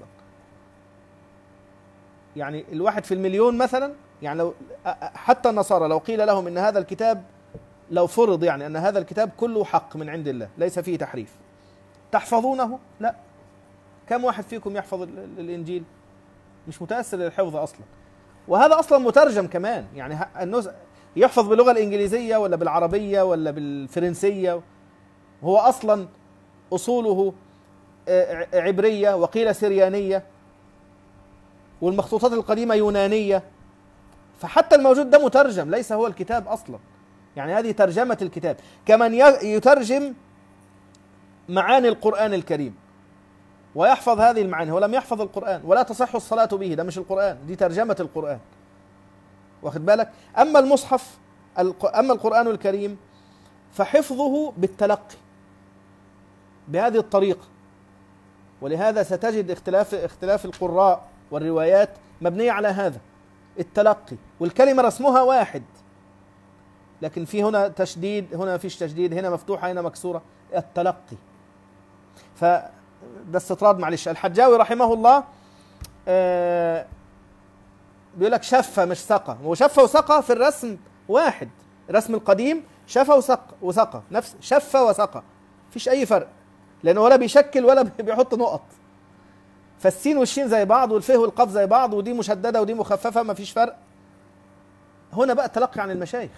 يعني الواحد في المليون مثلا. يعني لو حتى النصارى لو قيل لهم إن هذا الكتاب، لو فرض يعني أن هذا الكتاب كله حق من عند الله ليس فيه تحريف، تحفظونه؟ لا. كم واحد فيكم يحفظ الإنجيل؟ مش متأثر للحفظ أصلا. وهذا أصلا مترجم كمان، يعني يحفظ باللغة الإنجليزية ولا بالعربية ولا بالفرنسية، وهو أصلا أصوله عبرية وقيل سريانية، والمخطوطات القديمة يونانية. فحتى الموجود ده مترجم، ليس هو الكتاب أصلا. يعني هذه ترجمة الكتاب، كمن يترجم معاني القرآن الكريم ويحفظ هذه المعاني. هو لم يحفظ القرآن، ولا تصح الصلاة به، ده مش القرآن، دي ترجمة القرآن، واخد بالك؟ أما المصحف، أما القرآن الكريم فحفظه بالتلقي بهذه الطريقة. ولهذا ستجد اختلاف اختلاف القراء والروايات مبنية على هذا التلقي، والكلمة رسمها واحد، لكن في هنا تشديد، هنا فيش تشديد، هنا مفتوحة هنا مكسورة، التلقي. فده استطراد. معلش. الحجاوي رحمه الله آه بيقول لك شفة مش سقى، وشفة وسقى في الرسم واحد، الرسم القديم شفة وسقى وسقى نفس شفة وسقى، مفيش أي فرق، لأنه ولا بيشكل ولا بيحط نقط. فالسين والشين زي بعض، والفه والقاف زي بعض، ودي مشددة ودي مخففة، مفيش فرق. هنا بقى التلقي عن المشايخ.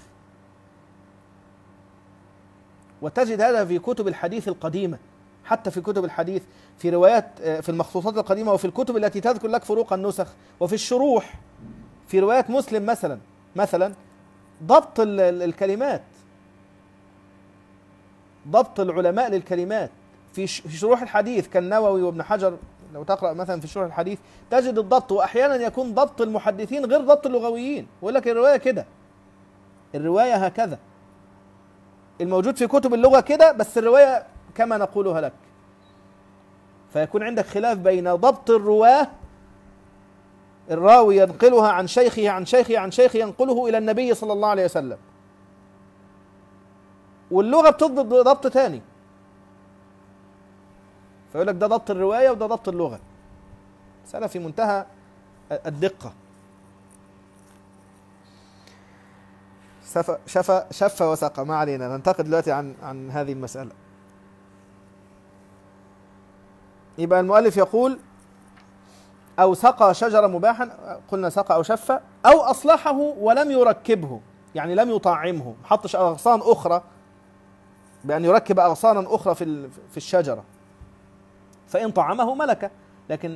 وتجد هذا في كتب الحديث القديمة، حتى في كتب الحديث، في روايات، في المخطوطات القديمة، وفي الكتب التي تذكر لك فروق النسخ، وفي الشروح، في روايات مسلم مثلا مثلا ضبط الكلمات، ضبط العلماء للكلمات. في شروح الحديث كالنووي وابن حجر، لو تقرأ مثلا في شروح الحديث تجد الضبط، وأحيانا يكون ضبط المحدثين غير ضبط اللغويين، ويقول لك الرواية كده، الرواية هكذا، الموجود في كتب اللغة كده، بس الرواية كما نقولها لك. فيكون عندك خلاف بين ضبط الرواه، الراوي ينقلها عن شيخه عن شيخه عن شيخه ينقله إلى النبي صلى الله عليه وسلم، واللغة بتضبط ضبط تاني. فيقول لك ده ضبط الرواية وده ضبط اللغة. مسألة في منتهى الدقة. شفى شفى وسقى، ما علينا، ننتقد دلوقتي عن عن هذه المسألة. يبقى المؤلف يقول أو سقى شجرة مباحا، قلنا سقى أو شفى، أو أصلحه ولم يركبه، يعني لم يطعمه، ما حطش أغصان أخرى بأن يركب أغصانا أخرى في في الشجرة، فإن طعمه ملكه، لكن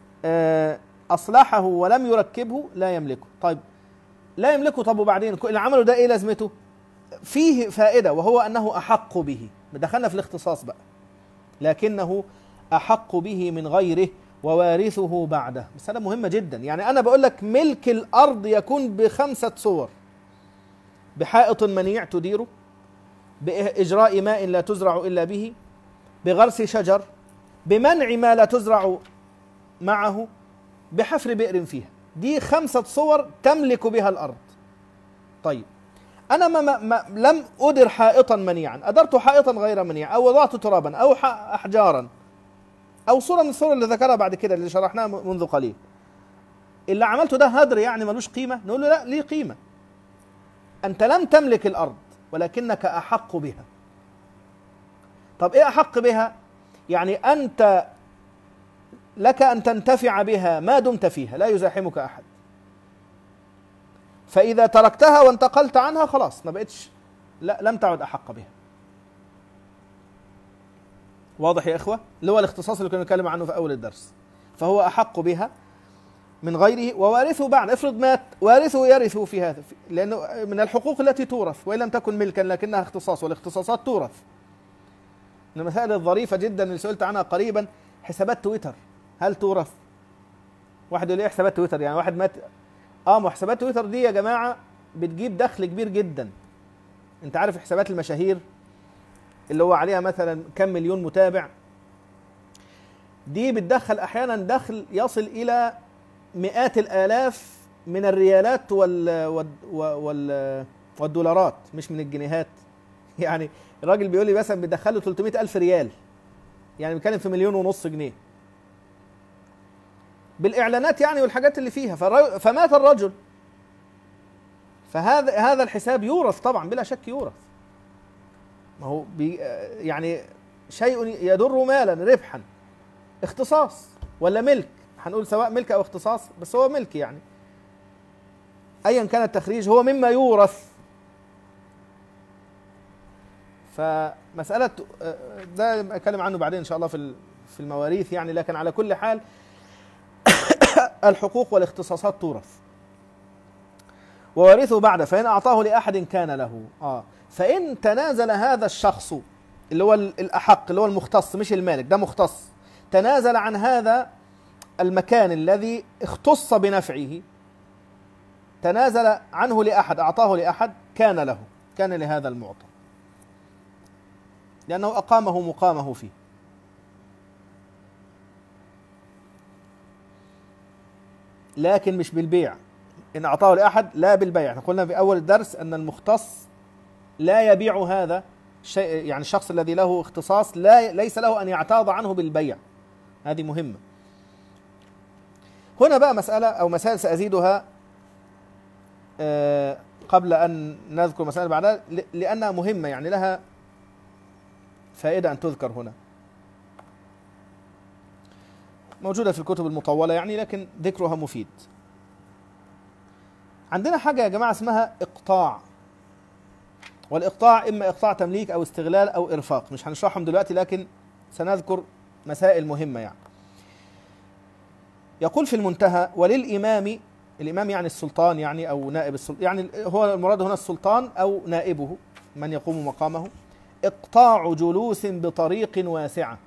أصلحه ولم يركبه لا يملكه. طيب لا يملكه، طب وبعدين اللي عمله ده إيه لازمته؟ فيه فائدة، وهو أنه أحق به، دخلنا في الاختصاص بقى، لكنه أحق به من غيره ووارثه بعده. مسألة مهمة جدا. يعني أنا بقول لك ملك الأرض يكون بخمسة صور: بحائط منيع تديره، بإجراء ماء لا تزرع إلا به، بغرس شجر، بمنع ما لا تزرع معه، بحفر بئر فيها. دي خمسة صور تملك بها الأرض. طيب أنا ما ما ما لم أدر حائطا منيعا، أدرت حائطا غير منيع، أو وضعت ترابا أو أحجارا، أو صورة من الصور اللي ذكرها بعد كده اللي شرحناها منذ قليل. اللي عملته ده هدر يعني ملوش قيمة؟ نقول له لا، ليه قيمة. أنت لم تملك الأرض ولكنك أحق بها. طب إيه أحق بها؟ يعني أنت لك أن تنتفع بها ما دمت فيها، لا يزاحمك أحد. فإذا تركتها وانتقلت عنها خلاص ما بقتش، لا، لم تعد أحق بها. واضح يا إخوة؟ اللي هو الاختصاص اللي كنا نتكلم عنه في أول الدرس. فهو أحق بها من غيره، ووارثه بعد، افرض مات وارثه يرثه في هذا، لأنه من الحقوق التي تورث وإن لم تكن ملكا لكنها اختصاص، والاختصاصات تورث. من المسائل الظريفة جدا اللي سئلت عنها قريبا، حسابات تويتر هل تورث؟ واحد يقول لي حسابات تويتر يعني واحد مات. اه ما حسابات تويتر دي يا جماعة بتجيب دخل كبير جدا. انت عارف حسابات المشاهير اللي هو عليها مثلا كم مليون متابع، دي بتدخل احيانا دخل يصل الى مئات الالاف من الريالات وال وال والدولارات، مش من الجنيهات. يعني الراجل بيقول لي مثلا بيدخله ثلاثمائة ألف ريال، يعني بيتكلم في مليون ونص جنيه بالاعلانات يعني والحاجات اللي فيها. فمات الرجل، فهذا هذا الحساب يورث طبعا بلا شك، يورث. ما هو بي يعني شيء يدر مالا ربحا، اختصاص ولا ملك، هنقول سواء ملك او اختصاص، بس هو ملك يعني ايا كان التخريج هو مما يورث. فمسألة ده اتكلم عنه بعدين ان شاء الله في في المواريث يعني، لكن على كل حال الحقوق والاختصاصات تورث. وورثه بعد، فإن أعطاه لأحد كان له. آه فإن تنازل هذا الشخص اللي هو الأحق اللي هو المختص مش المالك، ده مختص، تنازل عن هذا المكان الذي اختص بنفعه، تنازل عنه لأحد، أعطاه لأحد، كان له، كان لهذا المعطى، لأنه أقامه مقامه فيه. لكن مش بالبيع. إن أعطاه لأحد لا بالبيع. احنا قلنا في أول الدرس أن المختص لا يبيع هذا الشيء، يعني الشخص الذي له اختصاص لا ليس له أن يعتاض عنه بالبيع. هذه مهمة. هنا بقى مسألة أو مسائل سأزيدها قبل أن نذكر مسألة بعدها، لأنها مهمة يعني لها فائدة أن تذكر هنا، موجودة في الكتب المطولة يعني، لكن ذكرها مفيد. عندنا حاجة يا جماعة اسمها إقطاع، والإقطاع إما إقطاع تمليك أو استغلال أو إرفاق، مش هنشرحهم دلوقتي لكن سنذكر مسائل مهمة يعني. يقول في المنتهى: وللإمام، الإمام يعني السلطان يعني أو نائب السلطان، يعني هو المراد هنا السلطان أو نائبه من يقوم مقامه، إقطاع جلوس بطريق واسعة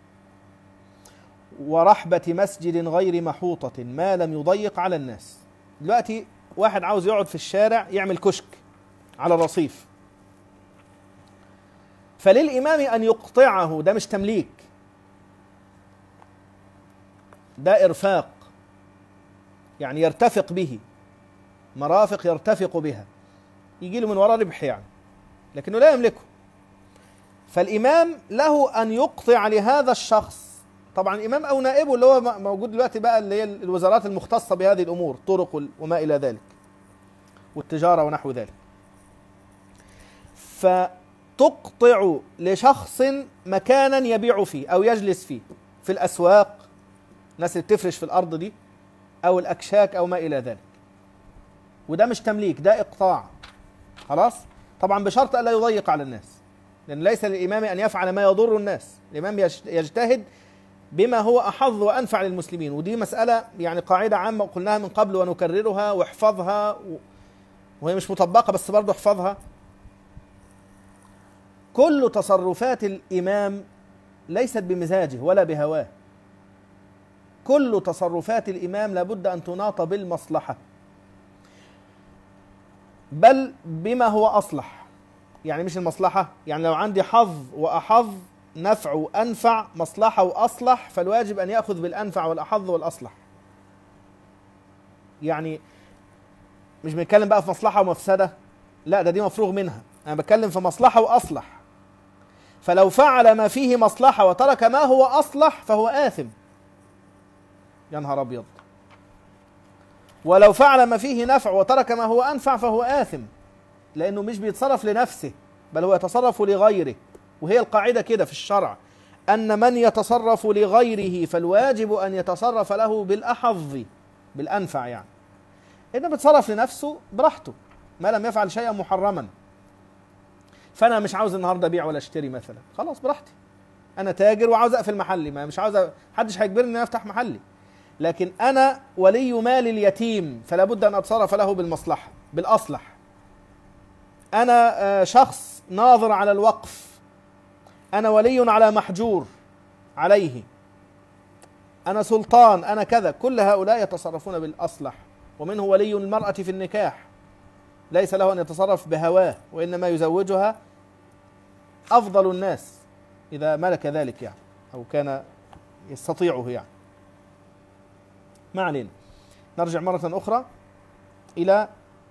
ورحبة مسجد غير محوطة ما لم يضيق على الناس. دلوقتي واحد عاوز يقعد في الشارع يعمل كشك على الرصيف، فللإمام أن يقطعه. ده مش تمليك، ده إرفاق، يعني يرتفق به، مرافق يرتفق بها، يجي له من وراء ربح يعني، لكنه لا يملكه. فالإمام له أن يقطع لهذا الشخص، طبعا الإمام أو نائبه اللي هو موجود دلوقتي بقى اللي هي الوزارات المختصة بهذه الأمور، طرق وما إلى ذلك والتجارة ونحو ذلك، فتقطع لشخص مكانا يبيع فيه أو يجلس فيه، في الأسواق، الناس اللي بتفرش في الأرض دي، أو الأكشاك أو ما إلى ذلك. وده مش تمليك، ده إقطاع، خلاص. طبعا بشرط ألا يضيق على الناس، لأن ليس للإمام أن يفعل ما يضر الناس، الإمام يجتهد بما هو أحظ وأنفع للمسلمين. ودي مسألة يعني قاعدة عامة قلناها من قبل ونكررها، واحفظها، وهي مش مطبقة بس برضو احفظها. كل تصرفات الإمام ليست بمزاجه ولا بهواه، كل تصرفات الإمام لابد أن تناط بالمصلحة، بل بما هو أصلح. يعني مش المصلحة، يعني لو عندي حظ وأحظ نفع وأنفع، مصلحة وأصلح، فالواجب أن يأخذ بالأنفع والأحظ والأصلح. يعني مش بنتكلم بقى في مصلحة ومفسدة، لا، ده دي مفروغ منها، أنا بتكلم في مصلحة وأصلح. فلو فعل ما فيه مصلحة وترك ما هو أصلح فهو آثم. يا نهار أبيض. ولو فعل ما فيه نفع وترك ما هو أنفع فهو آثم، لأنه مش بيتصرف لنفسه بل هو يتصرف لغيره. وهي القاعدة كده في الشرع، أن من يتصرف لغيره فالواجب أن يتصرف له بالأحظ، بالأنفع يعني. إنه بيتصرف لنفسه براحته ما لم يفعل شيئا محرما. فأنا مش عاوز النهاردة أبيع ولا أشتري مثلا، خلاص براحتي، أنا تاجر وعاوز أقفل محلي، ما مش عاوز، محدش هيجبرني إن أنا أفتح محلي. لكن أنا ولي مال اليتيم فلا بد أن أتصرف له بالمصلحة بالأصلح. أنا شخص ناظر على الوقف، أنا ولي على محجور عليه، أنا سلطان، أنا كذا، كل هؤلاء يتصرفون بالأصلح. ومنه ولي المرأة في النكاح، ليس له أن يتصرف بهواه، وإنما يزوجها أفضل الناس إذا ملك ذلك يعني، أو كان يستطيعه يعني. ما علينا، نرجع مرة أخرى إلى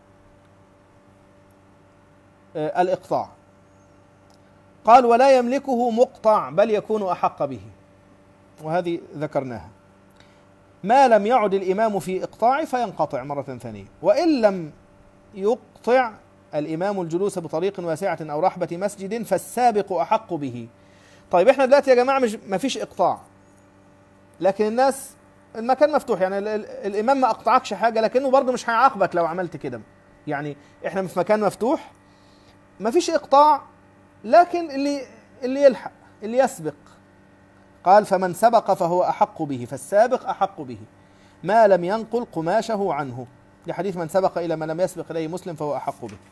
الإقطاع. قال: ولا يملكه مقطع بل يكون أحق به، وهذه ذكرناها. ما لم يعد الإمام في إقطاع فينقطع مرة ثانية. وإن لم يقطع الإمام الجلوس بطريق واسعة أو رحبة مسجد فالسابق أحق به. طيب احنا دلوقتي يا جماعة مش ما فيش إقطاع، لكن الناس المكان مفتوح، يعني الإمام ما أقطعكش حاجة لكنه برضه مش هيعاقبك لو عملت كده. يعني احنا في مكان مفتوح ما فيش إقطاع، لكن اللي اللي يلحق اللي يسبق. قال: فمن سبق فهو أحق به، فالسابق أحق به ما لم ينقل قماشه عنه، لحديث من سبق إلى ما لم يسبق إليه مسلم فهو أحق به.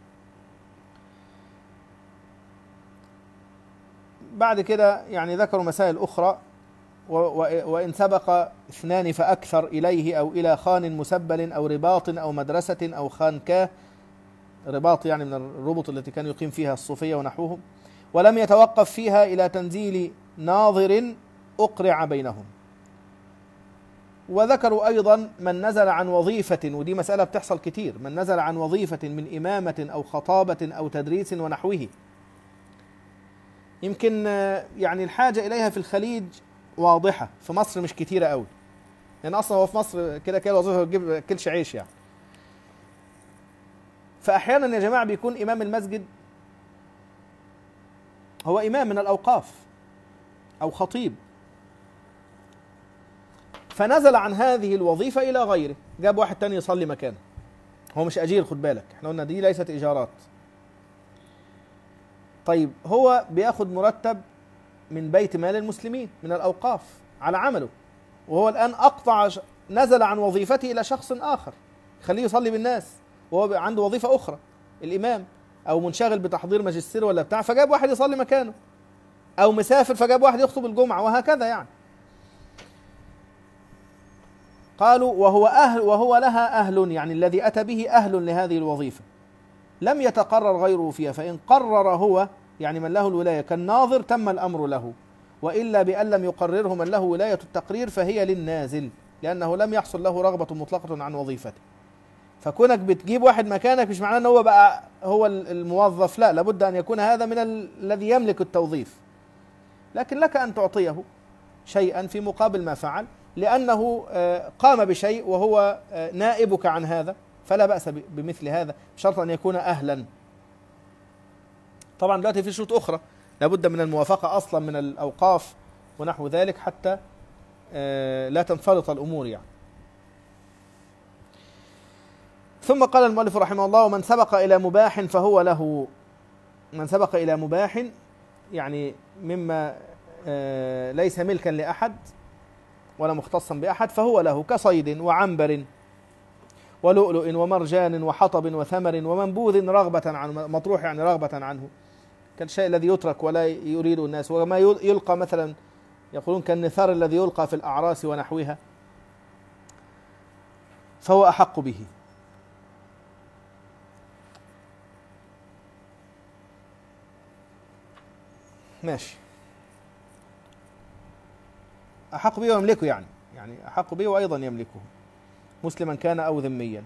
بعد كده يعني ذكروا مسائل أخرى: وإن سبق اثنان فأكثر إليه أو إلى خان مسبل أو رباط أو مدرسة أو خانكاه، رباط يعني من الربط التي كان يقيم فيها الصوفية ونحوهم، ولم يتوقف فيها إلى تنزيل ناظر أقرع بينهم. وذكروا أيضا من نزل عن وظيفة، ودي مسألة بتحصل كتير، من نزل عن وظيفة من إمامة أو خطابة أو تدريس ونحوه. يمكن يعني الحاجة إليها في الخليج واضحة، في مصر مش كتيرة قوي، لأن أصلا هو في مصر كده كده وظيفة بتجيب كلش عيش يعني. فأحيانا يا جماعة بيكون إمام المسجد هو إمام من الأوقاف أو خطيب، فنزل عن هذه الوظيفة إلى غيره، جاب واحد تاني يصلي مكانه. هو مش أجير، خد بالك، احنا قلنا دي ليست إيجارات. طيب هو بياخد مرتب من بيت مال المسلمين من الأوقاف على عمله، وهو الآن أقطع، نزل عن وظيفته إلى شخص آخر خليه يصلي بالناس، وهو عنده وظيفة أخرى الإمام، أو منشغل بتحضير ماجستير ولا بتاع، فجاب واحد يصلي مكانه، أو مسافر فجاب واحد يخطب الجمعة، وهكذا يعني. قالوا: وهو أهل وهو لها أهل، يعني الذي أتى به أهل لهذه الوظيفة، لم يتقرر غيره فيها، فإن قرر هو يعني من له الولاية كالناظر تم الأمر له، وإلا بأن لم يقرره من له ولاية التقرير فهي للنازل، لأنه لم يحصل له رغبة مطلقة عن وظيفته. فكونك بتجيب واحد مكانك مش معناه أنه هو بقى هو الموظف، لا، لابد أن يكون هذا من الذي يملك التوظيف، لكن لك أن تعطيه شيئا في مقابل ما فعل، لأنه قام بشيء وهو نائبك عن هذا، فلا بأس بمثل هذا، بشرط أن يكون أهلا. طبعا دلوقتي في شروط أخرى، لابد من الموافقة أصلا من الأوقاف ونحو ذلك حتى لا تنفرط الأمور يعني. ثم قال المؤلف رحمه الله: ومن سبق إلى مباح فهو له. من سبق إلى مباح يعني مما ليس ملكا لأحد ولا مختصا بأحد فهو له، كصيد وعنبر ولؤلؤ ومرجان وحطب وثمر ومنبوذ رغبة عنه، مطروح يعني رغبة عنه، كالشيء الذي يترك ولا يريد الناس، وما يلقى مثلا يقولون كالنثار الذي يلقى في الأعراس ونحوها، فهو أحق به. ماشي. أحق به ويملكه، يعني يعني أحق به وأيضا يملكه، مسلما كان أو ذميا.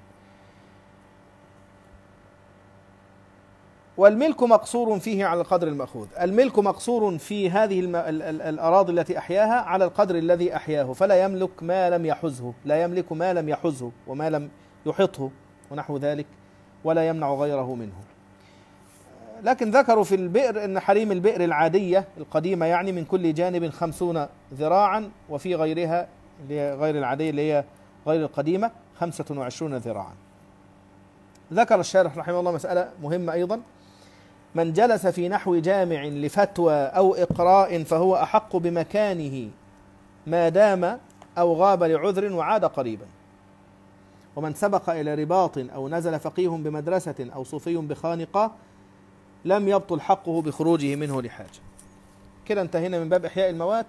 والملك مقصور فيه على القدر المأخوذ، الملك مقصور في هذه الم... ال... ال... الأراضي التي أحياها على القدر الذي أحياه، فلا يملك ما لم يحزه، لا يملك ما لم يحزه وما لم يحطه ونحو ذلك، ولا يمنع غيره منه. لكن ذكروا في البئر أن حريم البئر العادية القديمة يعني من كل جانب خمسون ذراعا، وفي غيرها اللي هي غير العادية اللي هي غير القديمة خمسة وعشرون ذراعا. ذكر الشارح رحمه الله مسألة مهمة أيضا: من جلس في نحو جامع لفتوى أو إقراء فهو أحق بمكانه ما دام أو غاب لعذر وعاد قريبا. ومن سبق إلى رباط أو نزل فقيه بمدرسة أو صوفي بخانقة لم يبطل حقه بخروجه منه لحاجة. كده انتهينا من باب إحياء الموات،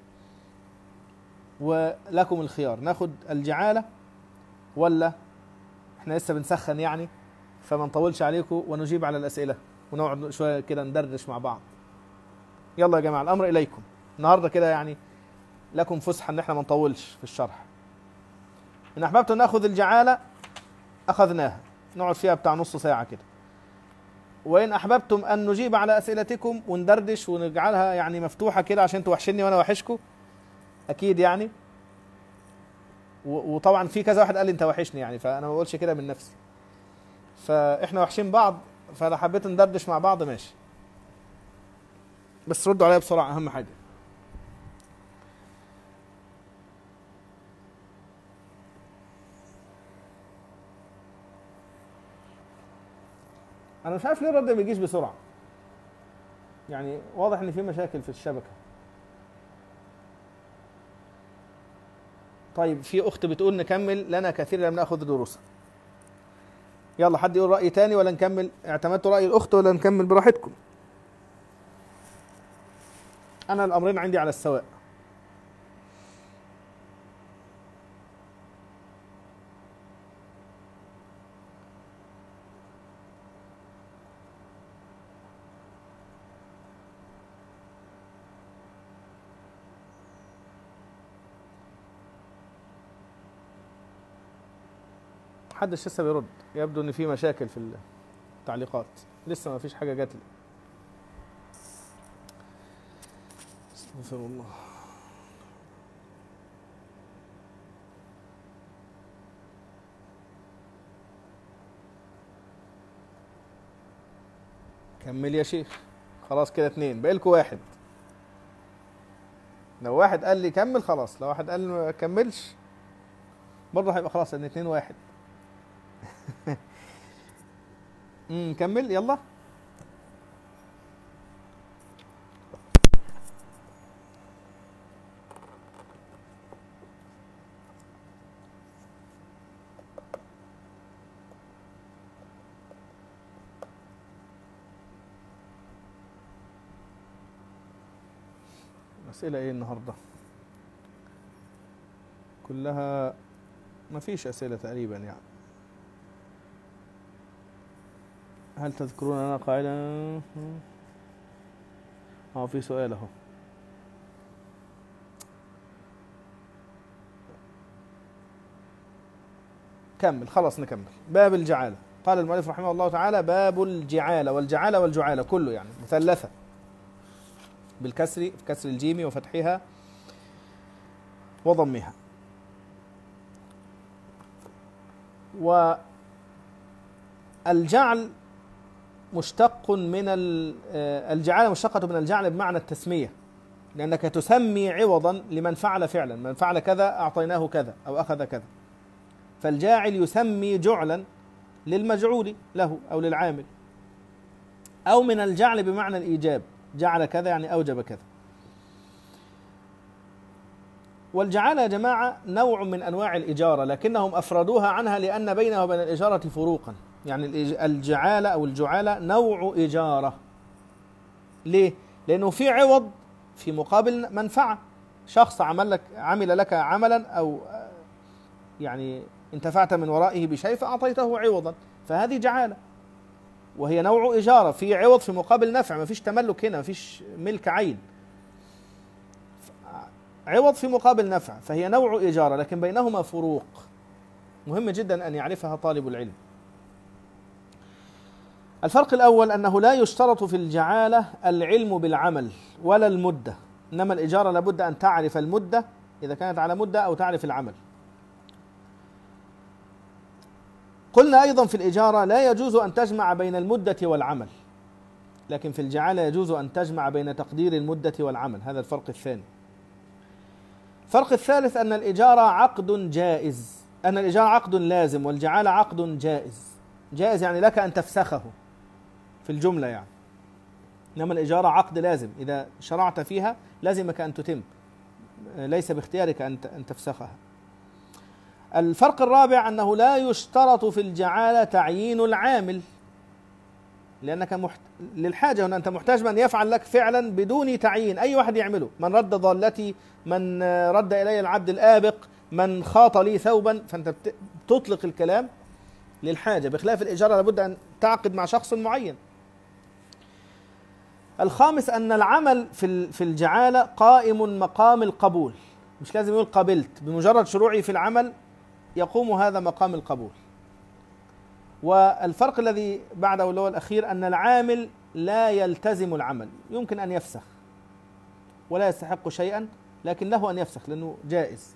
ولكم الخيار: ناخد الجعالة ولا احنا لسه بنسخن يعني، فما نطولش عليكم ونجيب على الأسئلة ونقعد شوية كده ندردش مع بعض. يلا يا جماعة الأمر إليكم النهاردة كده، يعني لكم فسحة ان احنا ما نطولش في الشرح. إن أحببتم ناخذ الجعالة أخذناها نقعد فيها بتاع نص ساعة كده، وإن أحببتم أن نجيب على أسئلتكم وندردش ونجعلها يعني مفتوحة كده عشان توحشني وأنا وحشكم أكيد يعني. وطبعا في كذا واحد قال لي أنت وحشني يعني، فأنا ما بقولش كده من نفسي، فإحنا وحشين بعض، فلو حبيت ندردش مع بعض ماشي، بس ردوا عليا بسرعة أهم حاجة. أنا مش عارف ليه الرد ما بيجيش بسرعة، يعني واضح إن في مشاكل في الشبكة. طيب في أخت بتقول نكمل، لنا كثير لم نأخذ دروسا. يلا حد يقول رأي تاني ولا نكمل؟ اعتمدتوا رأي الأخت ولا نكمل براحتكم؟ أنا الأمرين عندي على السواء. محدش لسه بيرد، يبدو ان في مشاكل في التعليقات، لسه ما فيش حاجه جات لي. استغفر الله. كمل يا شيخ. خلاص كده اتنين، بقى لكم واحد. لو واحد قال لي كمل خلاص، لو واحد قال ما كملش برضه هيبقى خلاص ان اتنين واحد. امم كمل يلا. أسئلة ايه النهارده؟ كلها ما فيش أسئلة تقريبا يعني. هل تذكرون أنا قائلا؟ اه في سؤال اهو. كمل خلاص نكمل. باب الجعالة. قال المؤلف رحمه الله تعالى: باب الجعالة، والجعالة والجعالة كله يعني مثلثة بالكسر، كسر الجيم وفتحها وضمها. والجعل مشتق من الجعالة، مشتقة من الجعل بمعنى التسمية، لأنك تسمي عوضا لمن فعل فعلا، من فعل كذا أعطيناه كذا أو أخذ كذا، فالجاعل يسمي جعلا للمجعول له أو للعامل. أو من الجعل بمعنى الإيجاب، جعل كذا يعني أوجب كذا. والجعالة يا جماعة نوع من أنواع الإجارة، لكنهم أفردوها عنها لأن بينها وبين الإجارة فروقا. يعني الجعالة أو الجعالة نوع إجارة. ليه؟ لأنه في عوض في مقابل منفعة، شخص عمل لك عمل لك عملا أو يعني انتفعت من ورائه بشيء فأعطيته عوضا، فهذه جعالة، وهي نوع إجارة، في عوض في مقابل نفع، ما فيش تملك هنا، ما فيش ملك عين. عوض في مقابل نفع، فهي نوع إجارة، لكن بينهما فروق مهم جدا أن يعرفها طالب العلم. الفرق الأول أنه لا يشترط في الجعالة العلم بالعمل ولا المدة، إنما الإجارة لابد أن تعرف المدة إذا كانت على مدة أو تعرف العمل. قلنا أيضا في الإجارة لا يجوز أن تجمع بين المدة والعمل، لكن في الجعالة يجوز أن تجمع بين تقدير المدة والعمل، هذا الفرق الثاني. الفرق الثالث أن الإجارة عقد جائز، أن الإجارة عقد لازم والجعالة عقد جائز. جائز يعني لك أن تفسخه في الجملة يعني، إنما الإجارة عقد لازم، إذا شرعت فيها لازمك أن تتم، ليس باختيارك أن تفسخها. الفرق الرابع أنه لا يشترط في الجعالة تعيين العامل، لأنك محت... للحاجة هنا، أنت محتاج من يفعل لك فعلا بدون تعيين، أي واحد يعمله، من رد ضالتي، من رد إلي العبد الآبق، من خاط لي ثوبا، فأنت بتطلق الكلام للحاجة، بخلاف الإجارة لابد أن تعقد مع شخص معين. الخامس أن العمل في في الجعالة قائم مقام القبول، مش لازم يقول قبلت، بمجرد شروعي في العمل يقوم هذا مقام القبول. والفرق الذي بعده اللي هو الأخير أن العامل لا يلتزم العمل، يمكن أن يفسخ ولا يستحق شيئا، لكن له أن يفسخ لأنه جائز.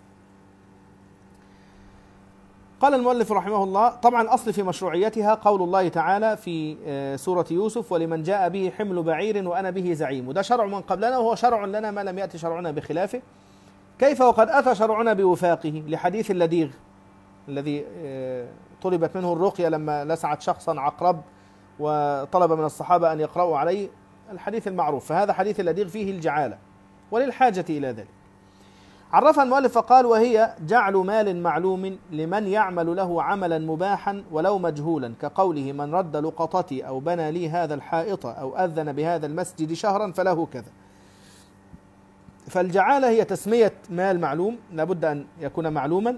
قال المؤلف رحمه الله: طبعا الأصل في مشروعيتها قول الله تعالى في سورة يوسف: ولمن جاء به حمل بعير وأنا به زعيم، وده شرع من قبلنا وهو شرع لنا ما لم يأتي شرعنا بخلافه. كيف وقد أتى شرعنا بوفاقه، لحديث اللديغ الذي طلبت منه الرقية لما لسعت شخصا عقرب وطلب من الصحابة أن يقرأوا عليه، الحديث المعروف، فهذا حديث اللديغ فيه الجعالة وللحاجة إلى ذلك. عرفها المؤلف فقال: وهي جعل مال معلوم لمن يعمل له عملا مباحا ولو مجهولا، كقوله: من رد لقطتي أو بنى لي هذا الحائط أو أذن بهذا المسجد شهرا فله كذا. فالجعالة هي تسمية مال معلوم، لابد أن يكون معلوما،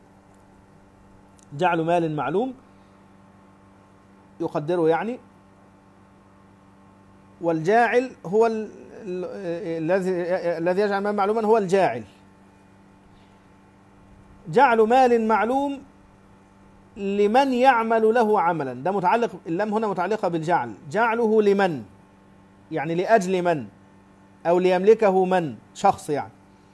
جعل مال معلوم يقدره يعني، والجاعل هو الذي الذي يجعل مال معلوما هو الجاعل. جعل مال معلوم لمن يعمل له عملا، ده متعلق، اللام هنا متعلقة بالجعل، جعله لمن يعني لأجل من، أو ليملكه من، شخص يعني.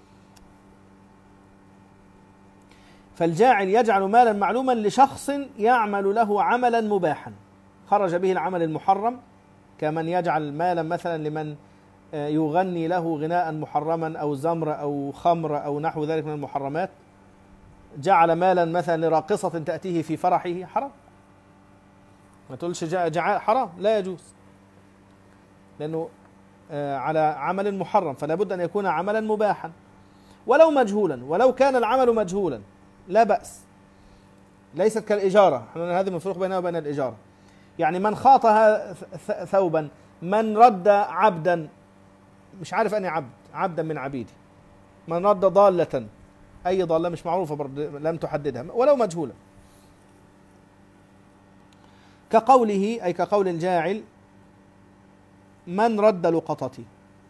فالجاعل يجعل مالا معلوما لشخص يعمل له عملا مباحا خرج به العمل المحرم، كمن يجعل مالا مثلا لمن يغني له غناء محرما أو زمر أو خمر أو نحو ذلك من المحرمات. جعل مالا مثلا لراقصة تأتيه في فرحه، حرام، ما تقولش جعل حرام، لا يجوز، لأنه على عمل محرم، فلا بد أن يكون عملا مباحا ولو مجهولا، ولو كان العمل مجهولا لا بأس، ليست كالإجارة، هذا مفروق بينها وبين الإجارة. يعني من خاطها ثوبا، من رد عبدا، مش عارف أني عبد، عبدا من عبيدي، من رد ضالة، أي ضالة مش معروفة برضه لم تحددها ولو مجهولة، كقوله أي كقول الجاعل: من رد لقطتي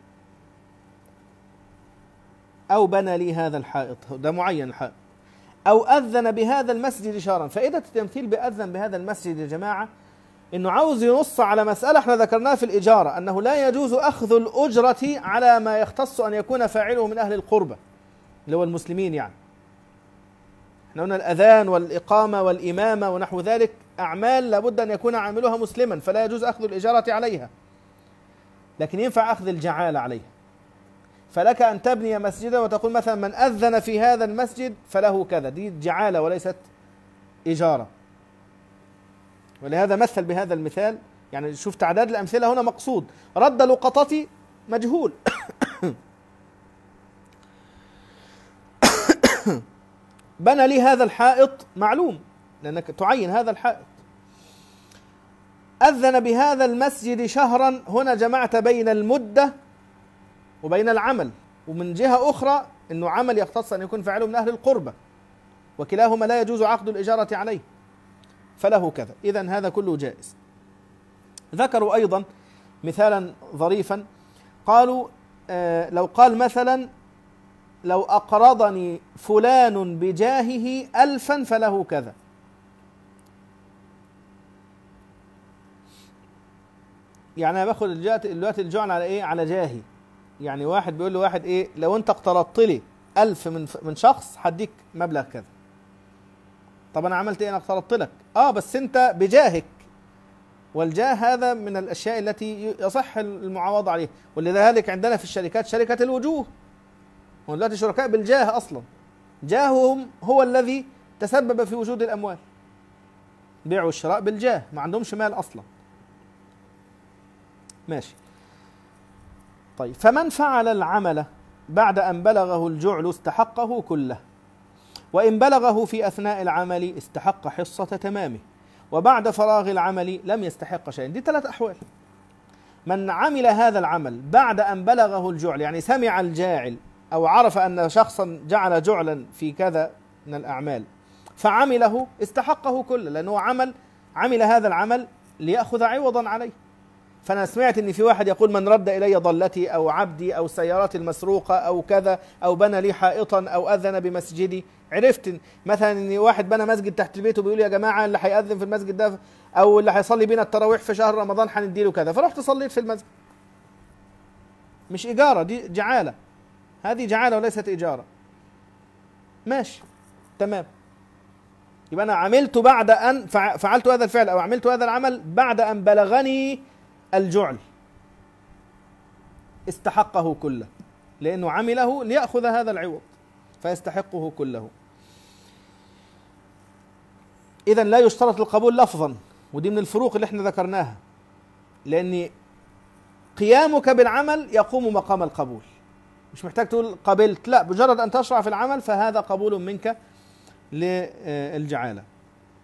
أو بنى لي هذا الحائط، ده معين الحائط، أو أذن بهذا المسجد شهرا. فائدة التمثيل بأذن بهذا المسجد يا جماعة إنه عاوز ينص على مسألة احنا ذكرناها في الإجارة، أنه لا يجوز أخذ الأجرة على ما يختص أن يكون فاعله من أهل القربة اللي هو المسلمين. يعني احنا قلنا الأذان والإقامة والإمامة ونحو ذلك أعمال لابد أن يكون عاملها مسلما، فلا يجوز أخذ الإجارة عليها، لكن ينفع أخذ الجعالة عليها. فلك أن تبني مسجدا وتقول مثلا: من أذن في هذا المسجد فله كذا، دي جعالة وليست إجارة. ولهذا مثل بهذا المثال، يعني شوف تعداد الأمثلة هنا مقصود. رد لقطتي مجهول بنى لي هذا الحائط معلوم، لأنك تعين هذا الحائط. أذن بهذا المسجد شهرا، هنا جمعت بين المدة وبين العمل، ومن جهة أخرى أنه عمل يختص أن يكون فاعله من أهل القربة، وكلاهما لا يجوز عقد الإجارة عليه، فله كذا. إذن هذا كله جائز. ذكروا أيضا مثالا ظريفا، قالوا آه لو قال مثلا: لو أقرضني فلان بجاهه ألفا فله كذا. يعني أنا باخد دلوقتي الجعل على إيه؟ على جاهي. يعني واحد بيقول له واحد إيه، لو أنت اقترضت لي ألف من من شخص هديك مبلغ كذا. طب أنا عملت إيه؟ أنا اقترضت لك. آه بس أنت بجاهك، والجاه هذا من الأشياء التي يصح المعاوضة عليه، ولذلك عندنا في الشركات شركة الوجوه، هم دلوقتي شركاء بالجاه أصلا، جاههم هو الذي تسبب في وجود الأموال، بيع والشراء بالجاه، ما عندهمش مال أصلا. ماشي. طيب، فمن فعل العمل بعد أن بلغه الجعل استحقه كله، وإن بلغه في أثناء العمل استحق حصة تمامه، وبعد فراغ العمل لم يستحق شيئا. دي ثلاث أحوال. من عمل هذا العمل بعد أن بلغه الجعل، يعني سمع الجاعل أو عرف أن شخصا جعل جعلا في كذا من الأعمال فعمله، استحقه كله، لأنه عمل عمل هذا العمل ليأخذ عوضا عليه. فأنا سمعت أن في واحد يقول من رد إلي ضلتي أو عبدي أو سياراتي المسروقة أو كذا، أو بنى لي حائطا أو أذن بمسجدي. عرفت مثلا أن واحد بنى مسجد تحت البيت وبيقول يا جماعة اللي هيأذن في المسجد ده أو اللي هيصلي بينا التراويح في شهر رمضان هنديله كذا، فرحت صليت في المسجد. مش إجارة، دي جعالة، هذه جعالة وليست إجارة. ماشي، تمام. يبقى أنا عملت بعد أن فعلت هذا الفعل أو عملت هذا العمل بعد أن بلغني الجعل، استحقه كله، لأنه عمله ليأخذ هذا العوض فيستحقه كله. إذن لا يشترط القبول لفظا، ودي من الفروق اللي احنا ذكرناها، لأن قيامك بالعمل يقوم مقام القبول. مش محتاج تقول قبلت، لا، مجرد أن تشرع في العمل فهذا قبول منك للجعالة.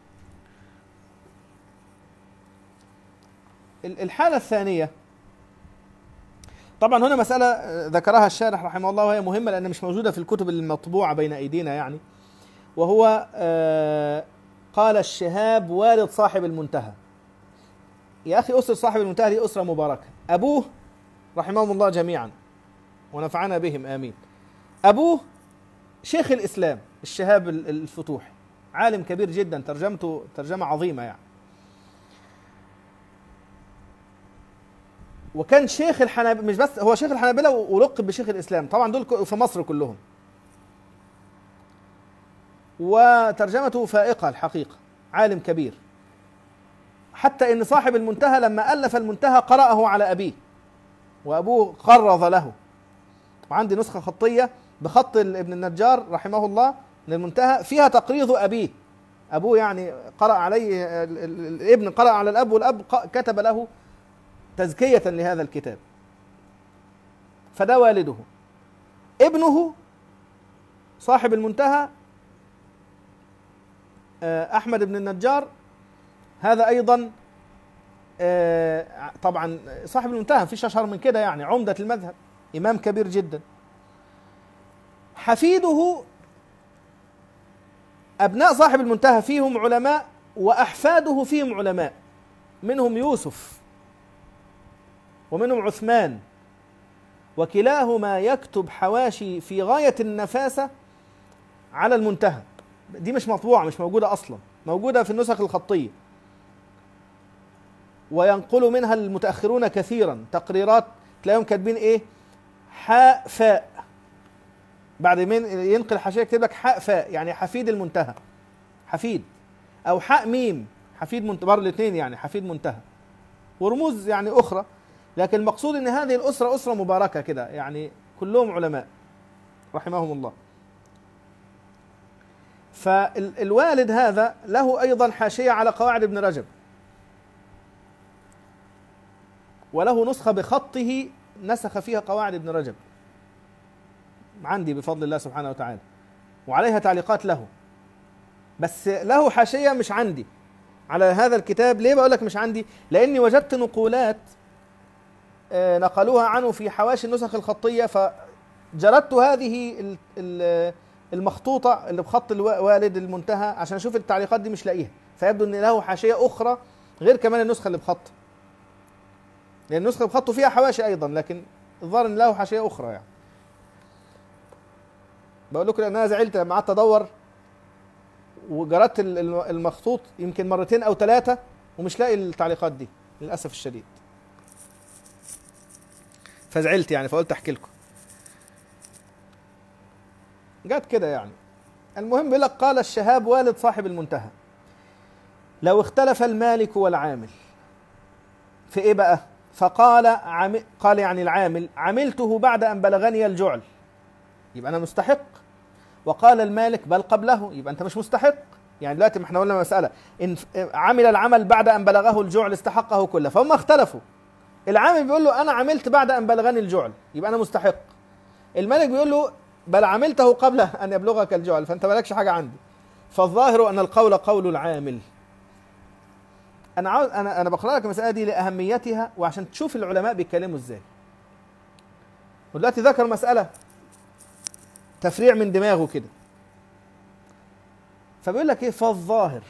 الحالة الثانية، طبعا هنا مسألة ذكرها الشارح رحمه الله وهي مهمة لأنها مش موجودة في الكتب المطبوعة بين أيدينا، يعني وهو قال الشهاب والد صاحب المنتهى. يا أخي أسرة صاحب المنتهى دي أسرة مباركة. أبوه رحمهم الله جميعا ونفعنا بهم آمين. أبوه شيخ الإسلام الشهاب الفتوح، عالم كبير جدا، ترجمته ترجمة عظيمة يعني، وكان شيخ الحنابلة، مش بس هو شيخ الحنابلة ولقب بشيخ الإسلام، طبعا دول في مصر كلهم، وترجمته فائقة الحقيقة، عالم كبير، حتى إن صاحب المنتهى لما ألف المنتهى قرأه على أبيه، وأبوه قرض له، وعندي نسخة خطية بخط ابن النجار رحمه الله للمنتهى فيها تقريض أبيه، أبوه يعني قرأ عليه، الابن قرأ على الأب والأب كتب له تزكية لهذا الكتاب. فده والده. ابنه صاحب المنتهى أحمد بن النجار، هذا أيضا طبعا صاحب المنتهى مفيش أشهر من كده، يعني عمدة المذهب، إمام كبير جدا. حفيده، أبناء صاحب المنتهى فيهم علماء وأحفاده فيهم علماء، منهم يوسف ومنهم عثمان، وكلاهما يكتب حواشي في غاية النفاسة على المنتهى. دي مش مطبوعة، مش موجودة أصلا، موجودة في النسخ الخطية، وينقل منها المتأخرون كثيرا تقريرات تلاقيهم كاتبين إيه؟ حاء فاء، بعد من ينقل حاشية يكتب لك حاء فاء، يعني حفيد المنتهى، حفيد، أو حاء ميم، حفيد منتهى، الاثنين يعني حفيد منتهى، ورموز يعني أخرى، لكن المقصود ان هذه الأسرة أسرة مباركة كده، يعني كلهم علماء رحمهم الله. فالوالد هذا له أيضا حاشية على قواعد ابن رجب، وله نسخة بخطه نسخ فيها قواعد ابن رجب عندي بفضل الله سبحانه وتعالى، وعليها تعليقات له، بس له حاشية مش عندي على هذا الكتاب. ليه بقول لك مش عندي؟ لأني وجدت نقولات نقلوها عنه في حواشي النسخ الخطية، فجردت هذه المخطوطة اللي بخط الوالد المنتهى عشان أشوف التعليقات دي، مش لاقيها، فيبدو أن له حاشية أخرى غير كمان النسخة اللي بخط، لأن النسخة اللي بخطه فيها حواشي أيضا، لكن الظاهر أن له حاشية أخرى يعني. بقول لكم لان انا زعلت لما قعدت ادور وجردت المخطوط يمكن مرتين او ثلاثه ومش لاقي التعليقات دي للاسف الشديد، فزعلت يعني، فقلت احكي لكم. جت كده يعني. المهم بيقول لك قال الشهاب والد صاحب المنتهى: لو اختلف المالك والعامل في ايه بقى؟ فقال عم... قال يعني العامل: عملته بعد ان بلغني الجعل، يبقى انا مستحق. وقال المالك: بل قبله، يبقى انت مش مستحق. يعني دلوقتي ما احنا قلنا مساله ان عمل العمل بعد ان بلغه الجعل استحقه كله، فهم اختلفوا. العامل بيقول له انا عملت بعد ان بلغني الجعل، يبقى انا مستحق. المالك بيقول له بل عملته قبل ان يبلغك الجعل، فانت مالكش حاجه عندي. فالظاهر ان القول قول العامل. انا عاوز انا انا بقرا لك المساله دي لاهميتها وعشان تشوف العلماء بيتكلموا ازاي. ودلوقتي ذكر مساله تفريع من دماغه كده، فبيقول لك ايه؟ فالظاهر،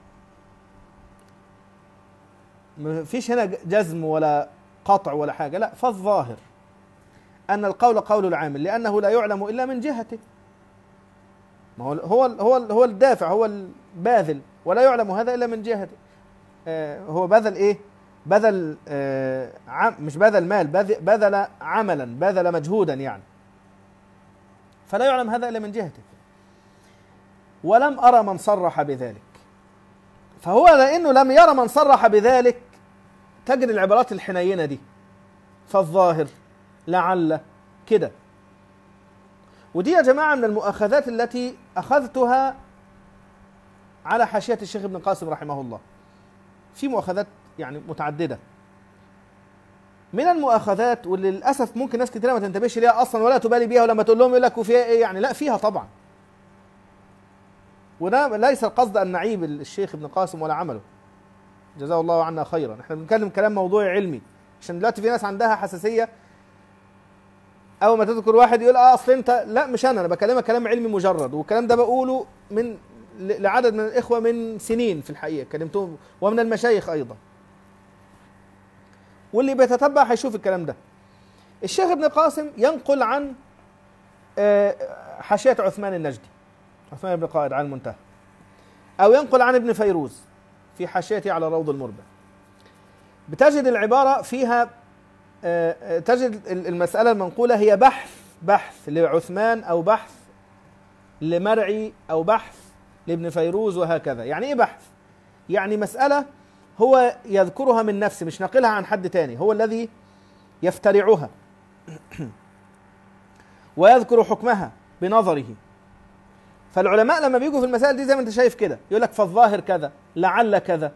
مفيش هنا جزم ولا قطع ولا حاجه، لا، فالظاهر ان القول قول العامل لانه لا يعلم الا من جهته. ما هو هو هو هو الدافع، هو الباذل، ولا يعلم هذا الا من جهته. آه هو بذل ايه؟ بذل آه عم مش بذل مال، بذل عملا، بذل مجهودا يعني، فلا يعلم هذا الا من جهته. ولم ارى من صرح بذلك. فهو لانه لم يرى من صرح بذلك تجري العبارات الحنينه دي، فالظاهر، لعل، كده. ودي يا جماعه من المؤاخذات التي اخذتها على حاشيه الشيخ ابن قاسم رحمه الله. في مؤاخذات يعني متعدده. من المؤاخذات واللي للاسف ممكن ناس كتير ما تنتبهش ليها اصلا ولا تبالي بيها، ولما تقول لهم يقول لك وفيها ايه يعني؟ لا، فيها طبعا. وده ليس القصد ان نعيب الشيخ ابن قاسم ولا عمله، جزاه الله عنا خيرا. احنا بنتكلم كلام موضوعي علمي، عشان دلوقتي في ناس عندها حساسيه، اول ما تذكر واحد يقول اه اصل انت، لا مش انا انا بكلمك كلام علمي مجرد، والكلام ده بقوله من لعدد من الاخوه من سنين في الحقيقه كلمتهم، ومن المشايخ ايضا، واللي بيتتبع هيشوف الكلام ده. الشيخ ابن قاسم ينقل عن حاشيه عثمان النجدي، عثمان بن قائد على المنتهى، او ينقل عن ابن فيروز في حاشيته على روض المربع. بتجد العباره فيها، تجد المساله المنقوله هي بحث بحث لعثمان او بحث لمرعي او بحث لابن فيروز وهكذا. يعني ايه بحث؟ يعني مساله هو يذكرها من نفسه، مش ناقلها عن حد تاني، هو الذي يفترعها ويذكر حكمها بنظره. فالعلماء لما بيجوا في المسائل دي زي ما انت شايف كده يقول لك فالظاهر كذا، لعل كذا،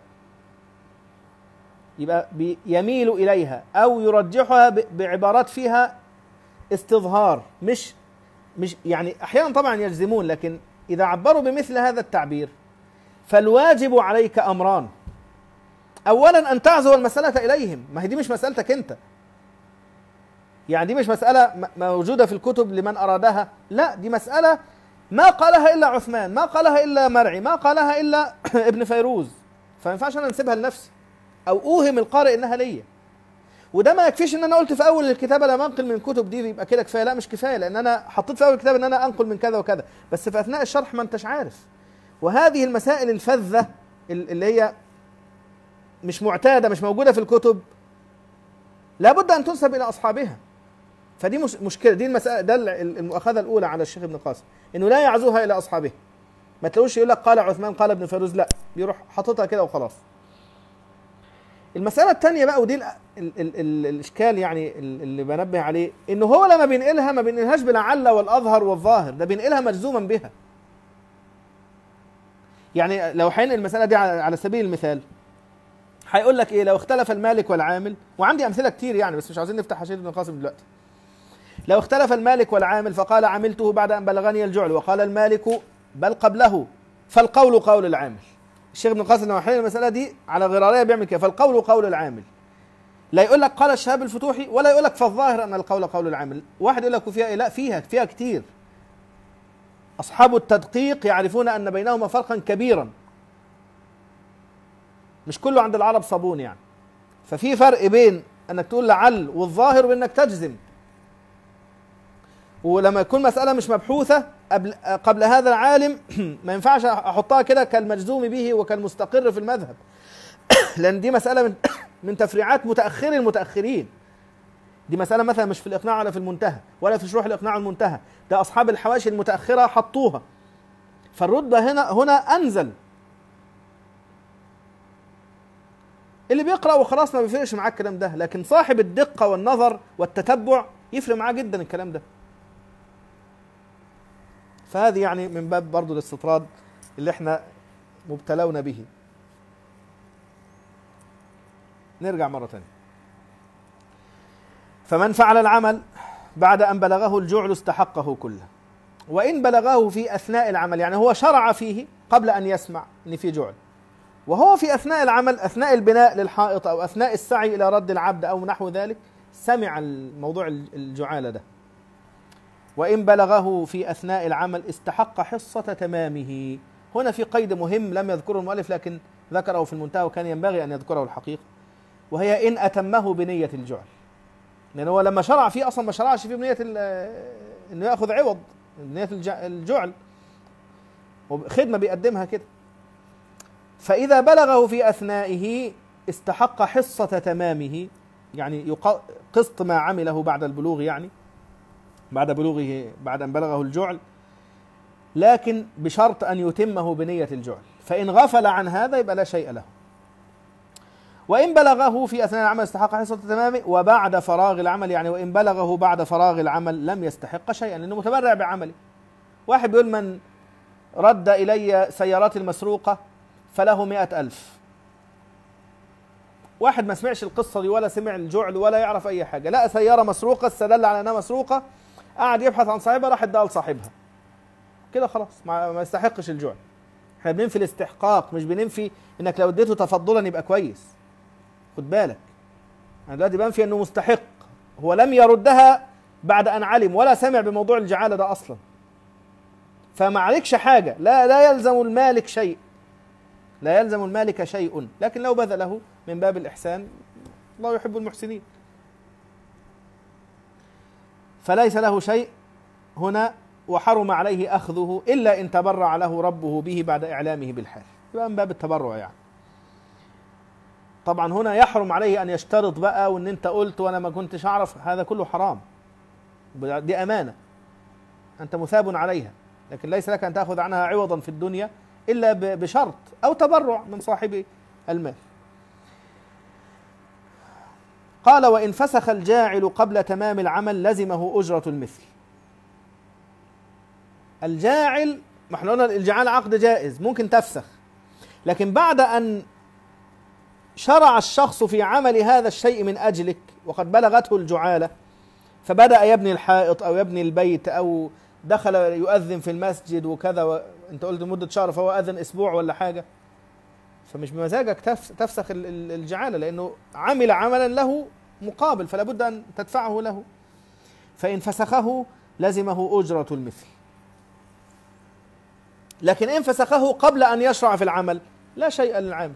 يبقى يميل اليها او يرجحها بعبارات فيها استظهار، مش مش يعني احيانا طبعا يجزمون، لكن اذا عبروا بمثل هذا التعبير فالواجب عليك امران: اولا ان تعزو المساله اليهم، ما هي دي مش مسالتك انت، يعني دي مش مساله موجوده في الكتب لمن ارادها، لا، دي مساله ما قالها الا عثمان، ما قالها الا مرعي، ما قالها الا ابن فيروز، فما ينفعش انا انسبها لنفسي او اوهم القارئ انها ليا. وده ما يكفيش ان انا قلت في اول الكتاب انا بنقل من الكتب دي يبقى كده كفايه، لا مش كفايه، لان انا حطيت في اول الكتاب ان انا انقل من كذا وكذا، بس في اثناء الشرح ما انتش عارف. وهذه المسائل الفذه اللي هي مش معتاده، مش موجوده في الكتب، لابد ان تنسب الى اصحابها. فدي مشكله، دي المساله، ده المؤاخذه الاولى على الشيخ ابن قاسم، انه لا يعزوها الى اصحابه. ما تلاقوش يقول لك قال عثمان قال ابن فيروز، لا، بيروح حاططها كده وخلاص. المساله الثانيه بقى، ودي ال ال ال ال الاشكال يعني اللي بنبه عليه، انه هو لما بينقلها ما بينقلهاش بلعل والاظهر والظاهر، ده بينقلها مجزوما بها. يعني لو هينقل المساله دي على سبيل المثال هيقول لك ايه؟ لو اختلف المالك والعامل، وعندي امثله كتير يعني بس مش عاوزين نفتح حاشيه ابن قاسم دلوقتي. لو اختلف المالك والعامل فقال عملته بعد ان بلغني الجعل، وقال المالك بل قبله، فالقول قول العامل. الشيخ ابن قاسم لما حل المساله دي على غراريه بيعمل كده، فالقول قول العامل. لا يقول لك قال الشهاب الفتوحي، ولا يقول لك فالظاهر ان القول قول العامل. واحد يقول لك فيها ايه؟ لا، فيها فيها كتير. اصحاب التدقيق يعرفون ان بينهما فرقا كبيرا، مش كله عند العرب صابون يعني. ففي فرق بين انك تقول لعل والظاهر وانك تجزم. ولما يكون مسألة مش مبحوثة قبل قبل هذا العالم ما ينفعش أحطها كده كالمجزوم به وكالمستقر في المذهب، لأن دي مسألة من من تفريعات متأخري المتأخرين. دي مسألة مثلا مش في الإقناع ولا في المنتهى ولا في شروح الإقناع والمنتهى، ده أصحاب الحواشي المتأخرة حطوها. فالرتبة هنا هنا أنزل. اللي بيقرأ وخلاص ما بيفرقش معاه الكلام ده، لكن صاحب الدقة والنظر والتتبع يفرق معاه جدا الكلام ده. فهذه يعني من باب برضو الاستطراد اللي احنا مبتلون به. نرجع مرة تانية. فمن فعل العمل بعد أن بلغه الجعل استحقه كله، وإن بلغه في أثناء العمل، يعني هو شرع فيه قبل أن يسمع أن في جعل، وهو في أثناء العمل أثناء البناء للحائط أو أثناء السعي إلى رد العبد أو نحو ذلك سمع الموضوع الجعالة ده، وإن بلغه في أثناء العمل استحق حصة تمامه. هنا في قيد مهم لم يذكره المؤلف لكن ذكره في المنتهى وكان ينبغي أن يذكره الحقيقة، وهي إن أتمه بنية الجعل. لأن هو لما شرع فيه أصلا ما شرعش فيه بنية إنه يأخذ عوض، بنية الجعل وخدمة بيقدمها كده. فإذا بلغه في أثنائه استحق حصة تمامه، يعني قسط ما عمله بعد البلوغ، يعني بعد بلوغه بعد أن بلغه الجعل، لكن بشرط أن يتمه بنية الجعل. فإن غفل عن هذا يبقى لا شيء له. وإن بلغه في أثناء العمل استحق حصة تمامه وبعد فراغ العمل، يعني وإن بلغه بعد فراغ العمل لم يستحق شيئا لأنه متبرع بعمله. واحد بيقول من رد إلي سياراتي المسروقة فله مئة ألف. واحد ما سمعش القصة دي ولا سمع الجعل ولا يعرف أي حاجة، لقى سيارة مسروقة استدل على أنها مسروقة، قعد يبحث عن صاحبها راح اداها لصاحبها، كده خلاص ما ما يستحقش الجعل. احنا بننفي الاستحقاق مش بننفي انك لو اديته تفضلا يبقى كويس. خد بالك انا دلوقتي بنفي انه مستحق، هو لم يردها بعد ان علم ولا سمع بموضوع الجعالة ده اصلا، فما عليكش حاجة، لا لا يلزم المالك شيء، لا يلزم المالك شيء، لكن لو بذله من باب الإحسان الله يحب المحسنين. فليس له شيء هنا وحرم عليه أخذه إلا إن تبرع له ربه به بعد إعلامه بالحال، يبقى من باب التبرع يعني. طبعا هنا يحرم عليه أن يشترط بقى وإن أنت قلت وأنا ما كنتش أعرف، هذا كله حرام، دي أمانة أنت مثاب عليها، لكن ليس لك أن تأخذ عنها عوضا في الدنيا إلا بشرط أو تبرع من صاحب المال. قال وإن فسخ الجاعل قبل تمام العمل لزمه أجرة المثل. الجاعل، ما احنا قلنا الجعال عقد جائز ممكن تفسخ، لكن بعد أن شرع الشخص في عمل هذا الشيء من أجلك وقد بلغته الجعالة فبدأ يبني الحائط أو يبني البيت أو دخل يؤذن في المسجد وكذا، وانت قلت مدة شهر فهو أذن أسبوع ولا حاجة، فمش بمزاجك تفسخ الجعالة لأنه عمل عملا له مقابل فلا بد أن تدفعه له. فإن فسخه لزمه أجرة المثل، لكن إن فسخه قبل أن يشرع في العمل لا شيء للعامل.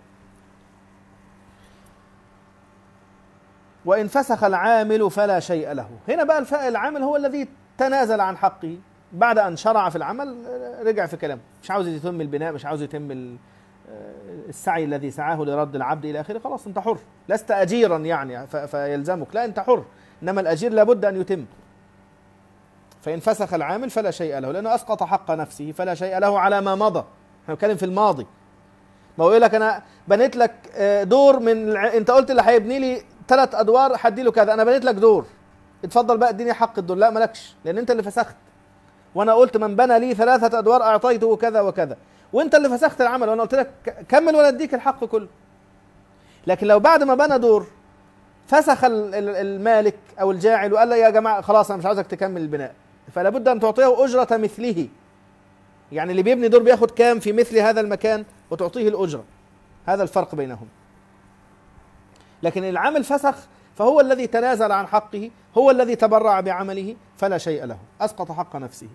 وإن فسخ العامل فلا شيء له. هنا بقى العامل هو الذي تنازل عن حقه بعد أن شرع في العمل، رجع في كلامه، مش عاوز يتم البناء، مش عاوز يتم السعي الذي سعاه لرد العبد إلى آخره، خلاص أنت حر، لست أجيرا يعني فيلزمك، لا أنت حر، إنما الأجير لابد أن يتم. فإن فسخ العامل فلا شيء له لأنه أسقط حق نفسه فلا شيء له على ما مضى. احنا بنتكلم في الماضي، ما هو يقول لك أنا بنيت لك دور من الع... أنت قلت اللي هيبني لي ثلاث أدوار هدي له كذا، أنا بنيت لك دور، اتفضل بقى اديني حق الدور. لا مالكش، لأن أنت اللي فسخت، وأنا قلت من بنى لي ثلاثة أدوار أعطيته كذا وكذا، وأنت اللي فسخت العمل وأنا قلت لك كمل ولا اديك الحق كله. لكن لو بعد ما بنى دور فسخ المالك أو الجاعل وقال له يا جماعة خلاص أنا مش عاوزك تكمل البناء، فلا بد أن تعطيه أجرة مثله. يعني اللي بيبني دور بياخد كام في مثل هذا المكان وتعطيه الأجرة، هذا الفرق بينهم. لكن العامل فسخ فهو الذي تنازل عن حقه، هو الذي تبرع بعمله فلا شيء له، أسقط حق نفسه.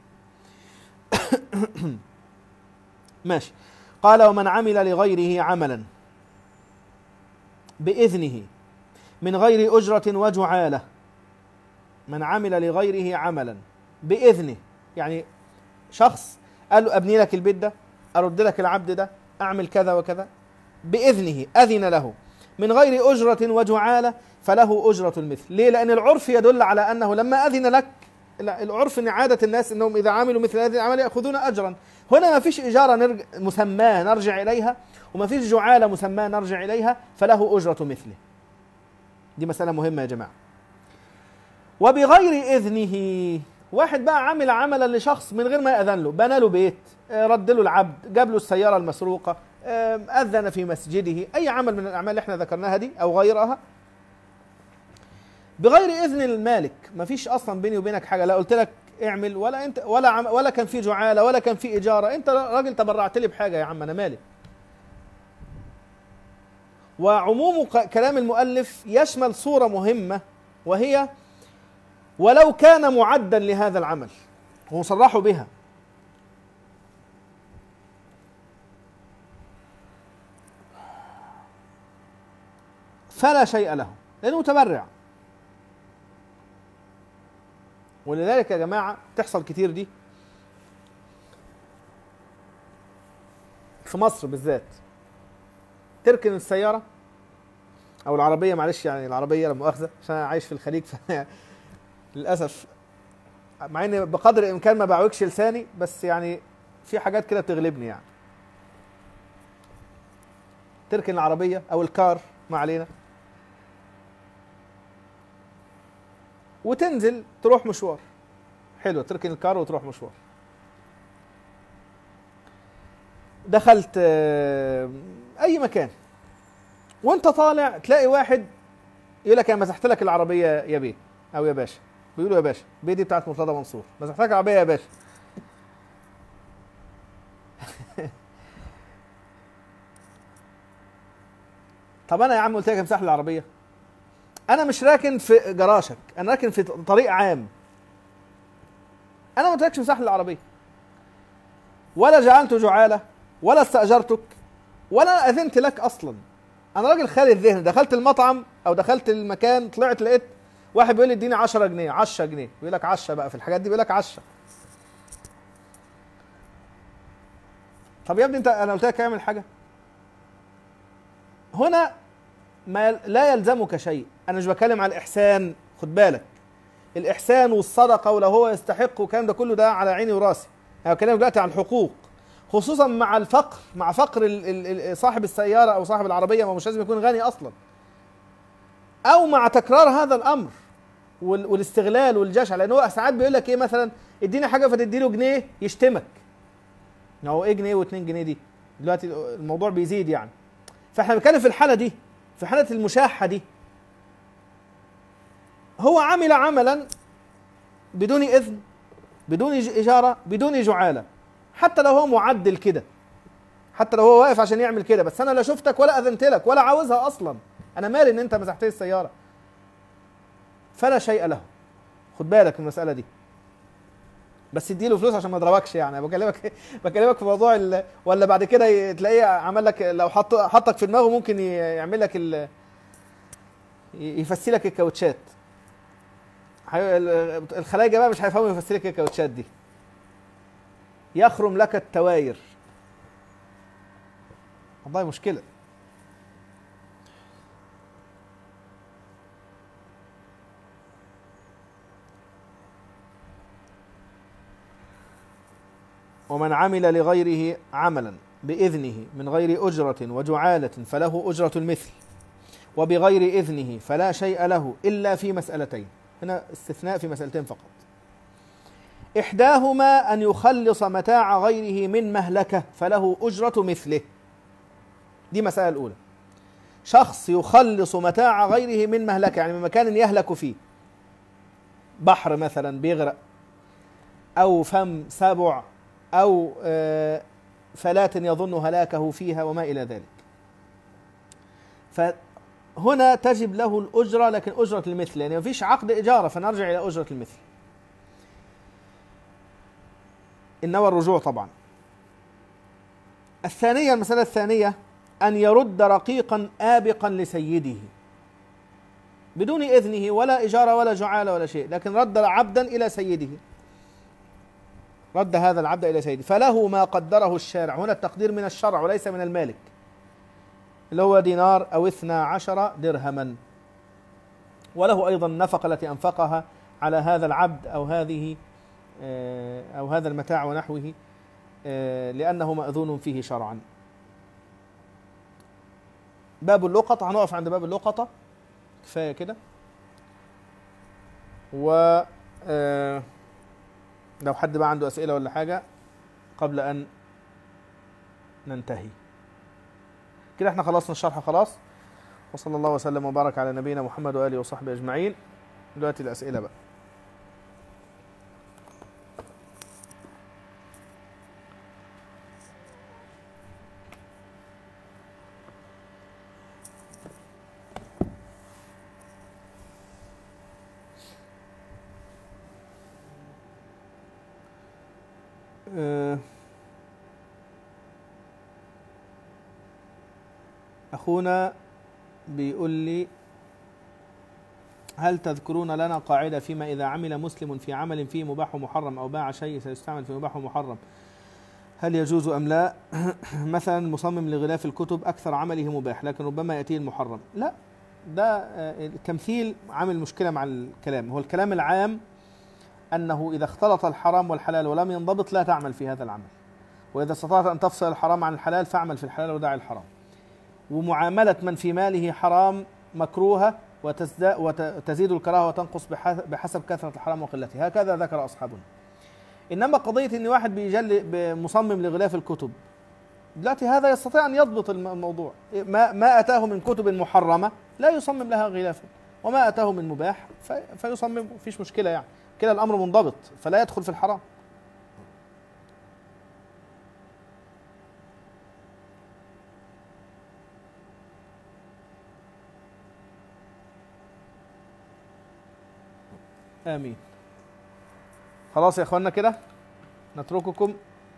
ماشي. قال ومن عمل لغيره عملا بإذنه من غير أجرة وجعالة، من عمل لغيره عملا بإذنه، يعني شخص قال له أبني لك البيت ده، أرد لك العبد ده، أعمل كذا وكذا، بإذنه أذن له من غير أجرة وجعالة فله أجرة المثل. ليه؟ لأن العرف يدل على أنه لما أذن لك، العرف أن عادة الناس أنهم إذا عملوا مثل هذه الأعمال يأخذون أجرا. هنا ما فيش إجارة نرجع مسماه نرجع إليها، وما فيش جعالة مسماه نرجع إليها، فله أجرة مثله. دي مسألة مهمة يا جماعة. وبغير إذنه، واحد بقى عمل عملا لشخص من غير ما يأذن له، بنى له بيت، رد له العبد، جاب له السيارة المسروقة، أذن في مسجده، أي عمل من الأعمال اللي احنا ذكرناها دي أو غيرها، بغير إذن المالك. ما فيش أصلا بيني وبينك حاجة، لا قلت لك اعمل ولا انت ولا عم ولا كان في جعالة ولا كان في إجارة، انت راجل تبرعت لي بحاجة يا عم، أنا مالي. وعموم كلام المؤلف يشمل صورة مهمة، وهي ولو كان معدا لهذا العمل، هو صرحوا بها، فلا شيء له لأنه متبرع. ولذلك يا جماعة تحصل كتير دي في مصر بالذات، تركن السيارة أو العربية، معلش يعني العربية لا مؤاخذة عشان أنا عايش في الخليج للأسف، مع إني بقدر الإمكان ما بعوجش لساني، بس يعني في حاجات كده بتغلبني. يعني تركن العربية أو الكار ما علينا، وتنزل تروح مشوار. حلو، تركن الكار وتروح مشوار. دخلت أي مكان، وانت طالع تلاقي واحد يقول لك انا مسحت لك العربيه يا بيه او يا باشا، بيقولوا يا باشا، بيه دي بتاعت مرتضى منصور، مسحت لك العربيه يا باشا. طب انا يا عم قلت لك امسح لي العربيه، انا مش راكن في جراشك، انا راكن في طريق عام، انا ما قلتلكش امسح لي العربيه، ولا جعلت جعاله، ولا استاجرتك، ولا اذنت لك اصلا. انا راجل خالي الذهن، دخلت المطعم او دخلت المكان، طلعت لقيت واحد بيقول لي اديني عشرة جنيه، عشرة جنيه، بيقول لك عشرة بقى في الحاجات دي، بيقول لك عشرة. طب يا ابني انت انا قلت لك اعمل حاجه؟ هنا ما لا يلزمك شيء. انا مش بتكلم على الاحسان، خد بالك، الاحسان والصدقه ولو هو يستحق والكلام ده كله ده على عيني وراسي، انا بتكلم دلوقتي عن الحقوق، خصوصا مع الفقر، مع فقر صاحب السياره او صاحب العربيه، ما مش لازم يكون غني اصلا، او مع تكرار هذا الامر والاستغلال والجشع. لان هو ساعات بيقول لك ايه، مثلا اديني حاجه فتدي له جنيه يشتمك. هو ايه جنيه واتنين جنيه دي؟ دلوقتي الموضوع بيزيد يعني. فاحنا بنتكلم في الحاله دي، في حاله المشاحه دي، هو عمل عملا بدون اذن، بدون اجاره، بدون جعاله، حتى لو هو معدل كده، حتى لو هو واقف عشان يعمل كده، بس انا لا شفتك ولا اذنت لك ولا عاوزها اصلا، انا مالي ان انت مسحت لي السياره، فلا شيء له. خد بالك من المساله دي، بس اديله فلوس عشان ما يضربكش. يعني بكلمك بكلمك في موضوع ال... ولا بعد كده تلاقيه عمل لك، لو حط حطك في دماغه ممكن يعمل لك ال... يفسي لك الكاوتشات. الخلايجه بقى مش هيفهموا يفسي لك الكاوتشات دي، يخرم لك التواير، والله مشكله. ومن عمل لغيره عملا بإذنه من غير أجرة وجعالة فله أجرة المثل، وبغير إذنه فلا شيء له إلا في مسألتين. هنا استثناء في مسألتين فقط. إحداهما أن يخلص متاع غيره من مهلكة فله أجرة مثله. دي مسألة الأولى، شخص يخلص متاع غيره من مهلكة، يعني من مكان يهلك فيه، بحر مثلا بيغرق، أو فم سبع، أو فلاة يظن هلاكه فيها وما إلى ذلك، فهنا تجب له الأجرة، لكن أجرة المثل، يعني مفيش عقد إجارة، فنرجع إلى أجرة المثل إن نوى الرجوع طبعا. الثانية، المسألة الثانية، أن يرد رقيقا آبقا لسيده بدون إذنه ولا إجارة ولا جعالة ولا شيء، لكن رد عبدا إلى سيده. رد هذا العبد إلى سيده، فله ما قدره الشارع. هنا التقدير من الشرع وليس من المالك، اللي هو دينار أو اثنا عشر درهما، وله أيضا النفقة التي أنفقها على هذا العبد أو هذه أو هذا المتاع ونحوه، لأنه مأذون فيه شرعا. باب اللقطة، هنقف عند باب اللقطة كفاية كده. و لو حد بقى عنده أسئلة ولا حاجة قبل أن ننتهي كده، احنا خلصنا الشرح خلاص. وصلى الله وسلم وبارك على نبينا محمد وآله وصحبه أجمعين. دلوقتي الأسئلة بقى. أخونا بيقول لي: هل تذكرون لنا قاعدة فيما إذا عمل مسلم في عمل فيه مباح ومحرم أو باع شيء سيستعمل في مباح ومحرم هل يجوز أم لا؟ مثلا مصمم لغلاف الكتب أكثر عمله مباح لكن ربما يأتيه المحرم. لا، ده التمثيل عامل مشكلة مع الكلام. هو الكلام العام أنه إذا اختلط الحرام والحلال ولم ينضبط لا تعمل في هذا العمل، وإذا استطعت أن تفصل الحرام عن الحلال فاعمل في الحلال ودع الحرام. ومعاملة من في ماله حرام مكروهة وتزيد الكراهة وتنقص بحسب كثرة الحرام وقلته، هكذا ذكر أصحابنا. إنما قضية إن واحد بيجل بمصمم لغلاف الكتب دلوقتي، هذا يستطيع أن يضبط الموضوع. ما ما أتاه من كتب محرمة لا يصمم لها غلافا، وما أتاه من مباح فيصمم، فيش مشكلة يعني، كده الأمر منضبط فلا يدخل في الحرام. آمين. خلاص يا أخوانا كده نترككم،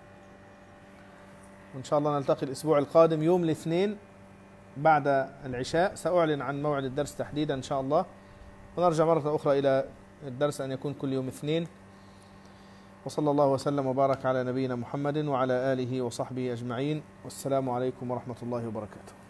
وإن شاء الله نلتقي الأسبوع القادم يوم الاثنين بعد العشاء. سأعلن عن موعد الدرس تحديدا إن شاء الله، ونرجع مرة أخرى إلى الدرس أن يكون كل يوم اثنين. وصلى الله وسلم وبارك على نبينا محمد وعلى آله وصحبه أجمعين، والسلام عليكم ورحمة الله وبركاته.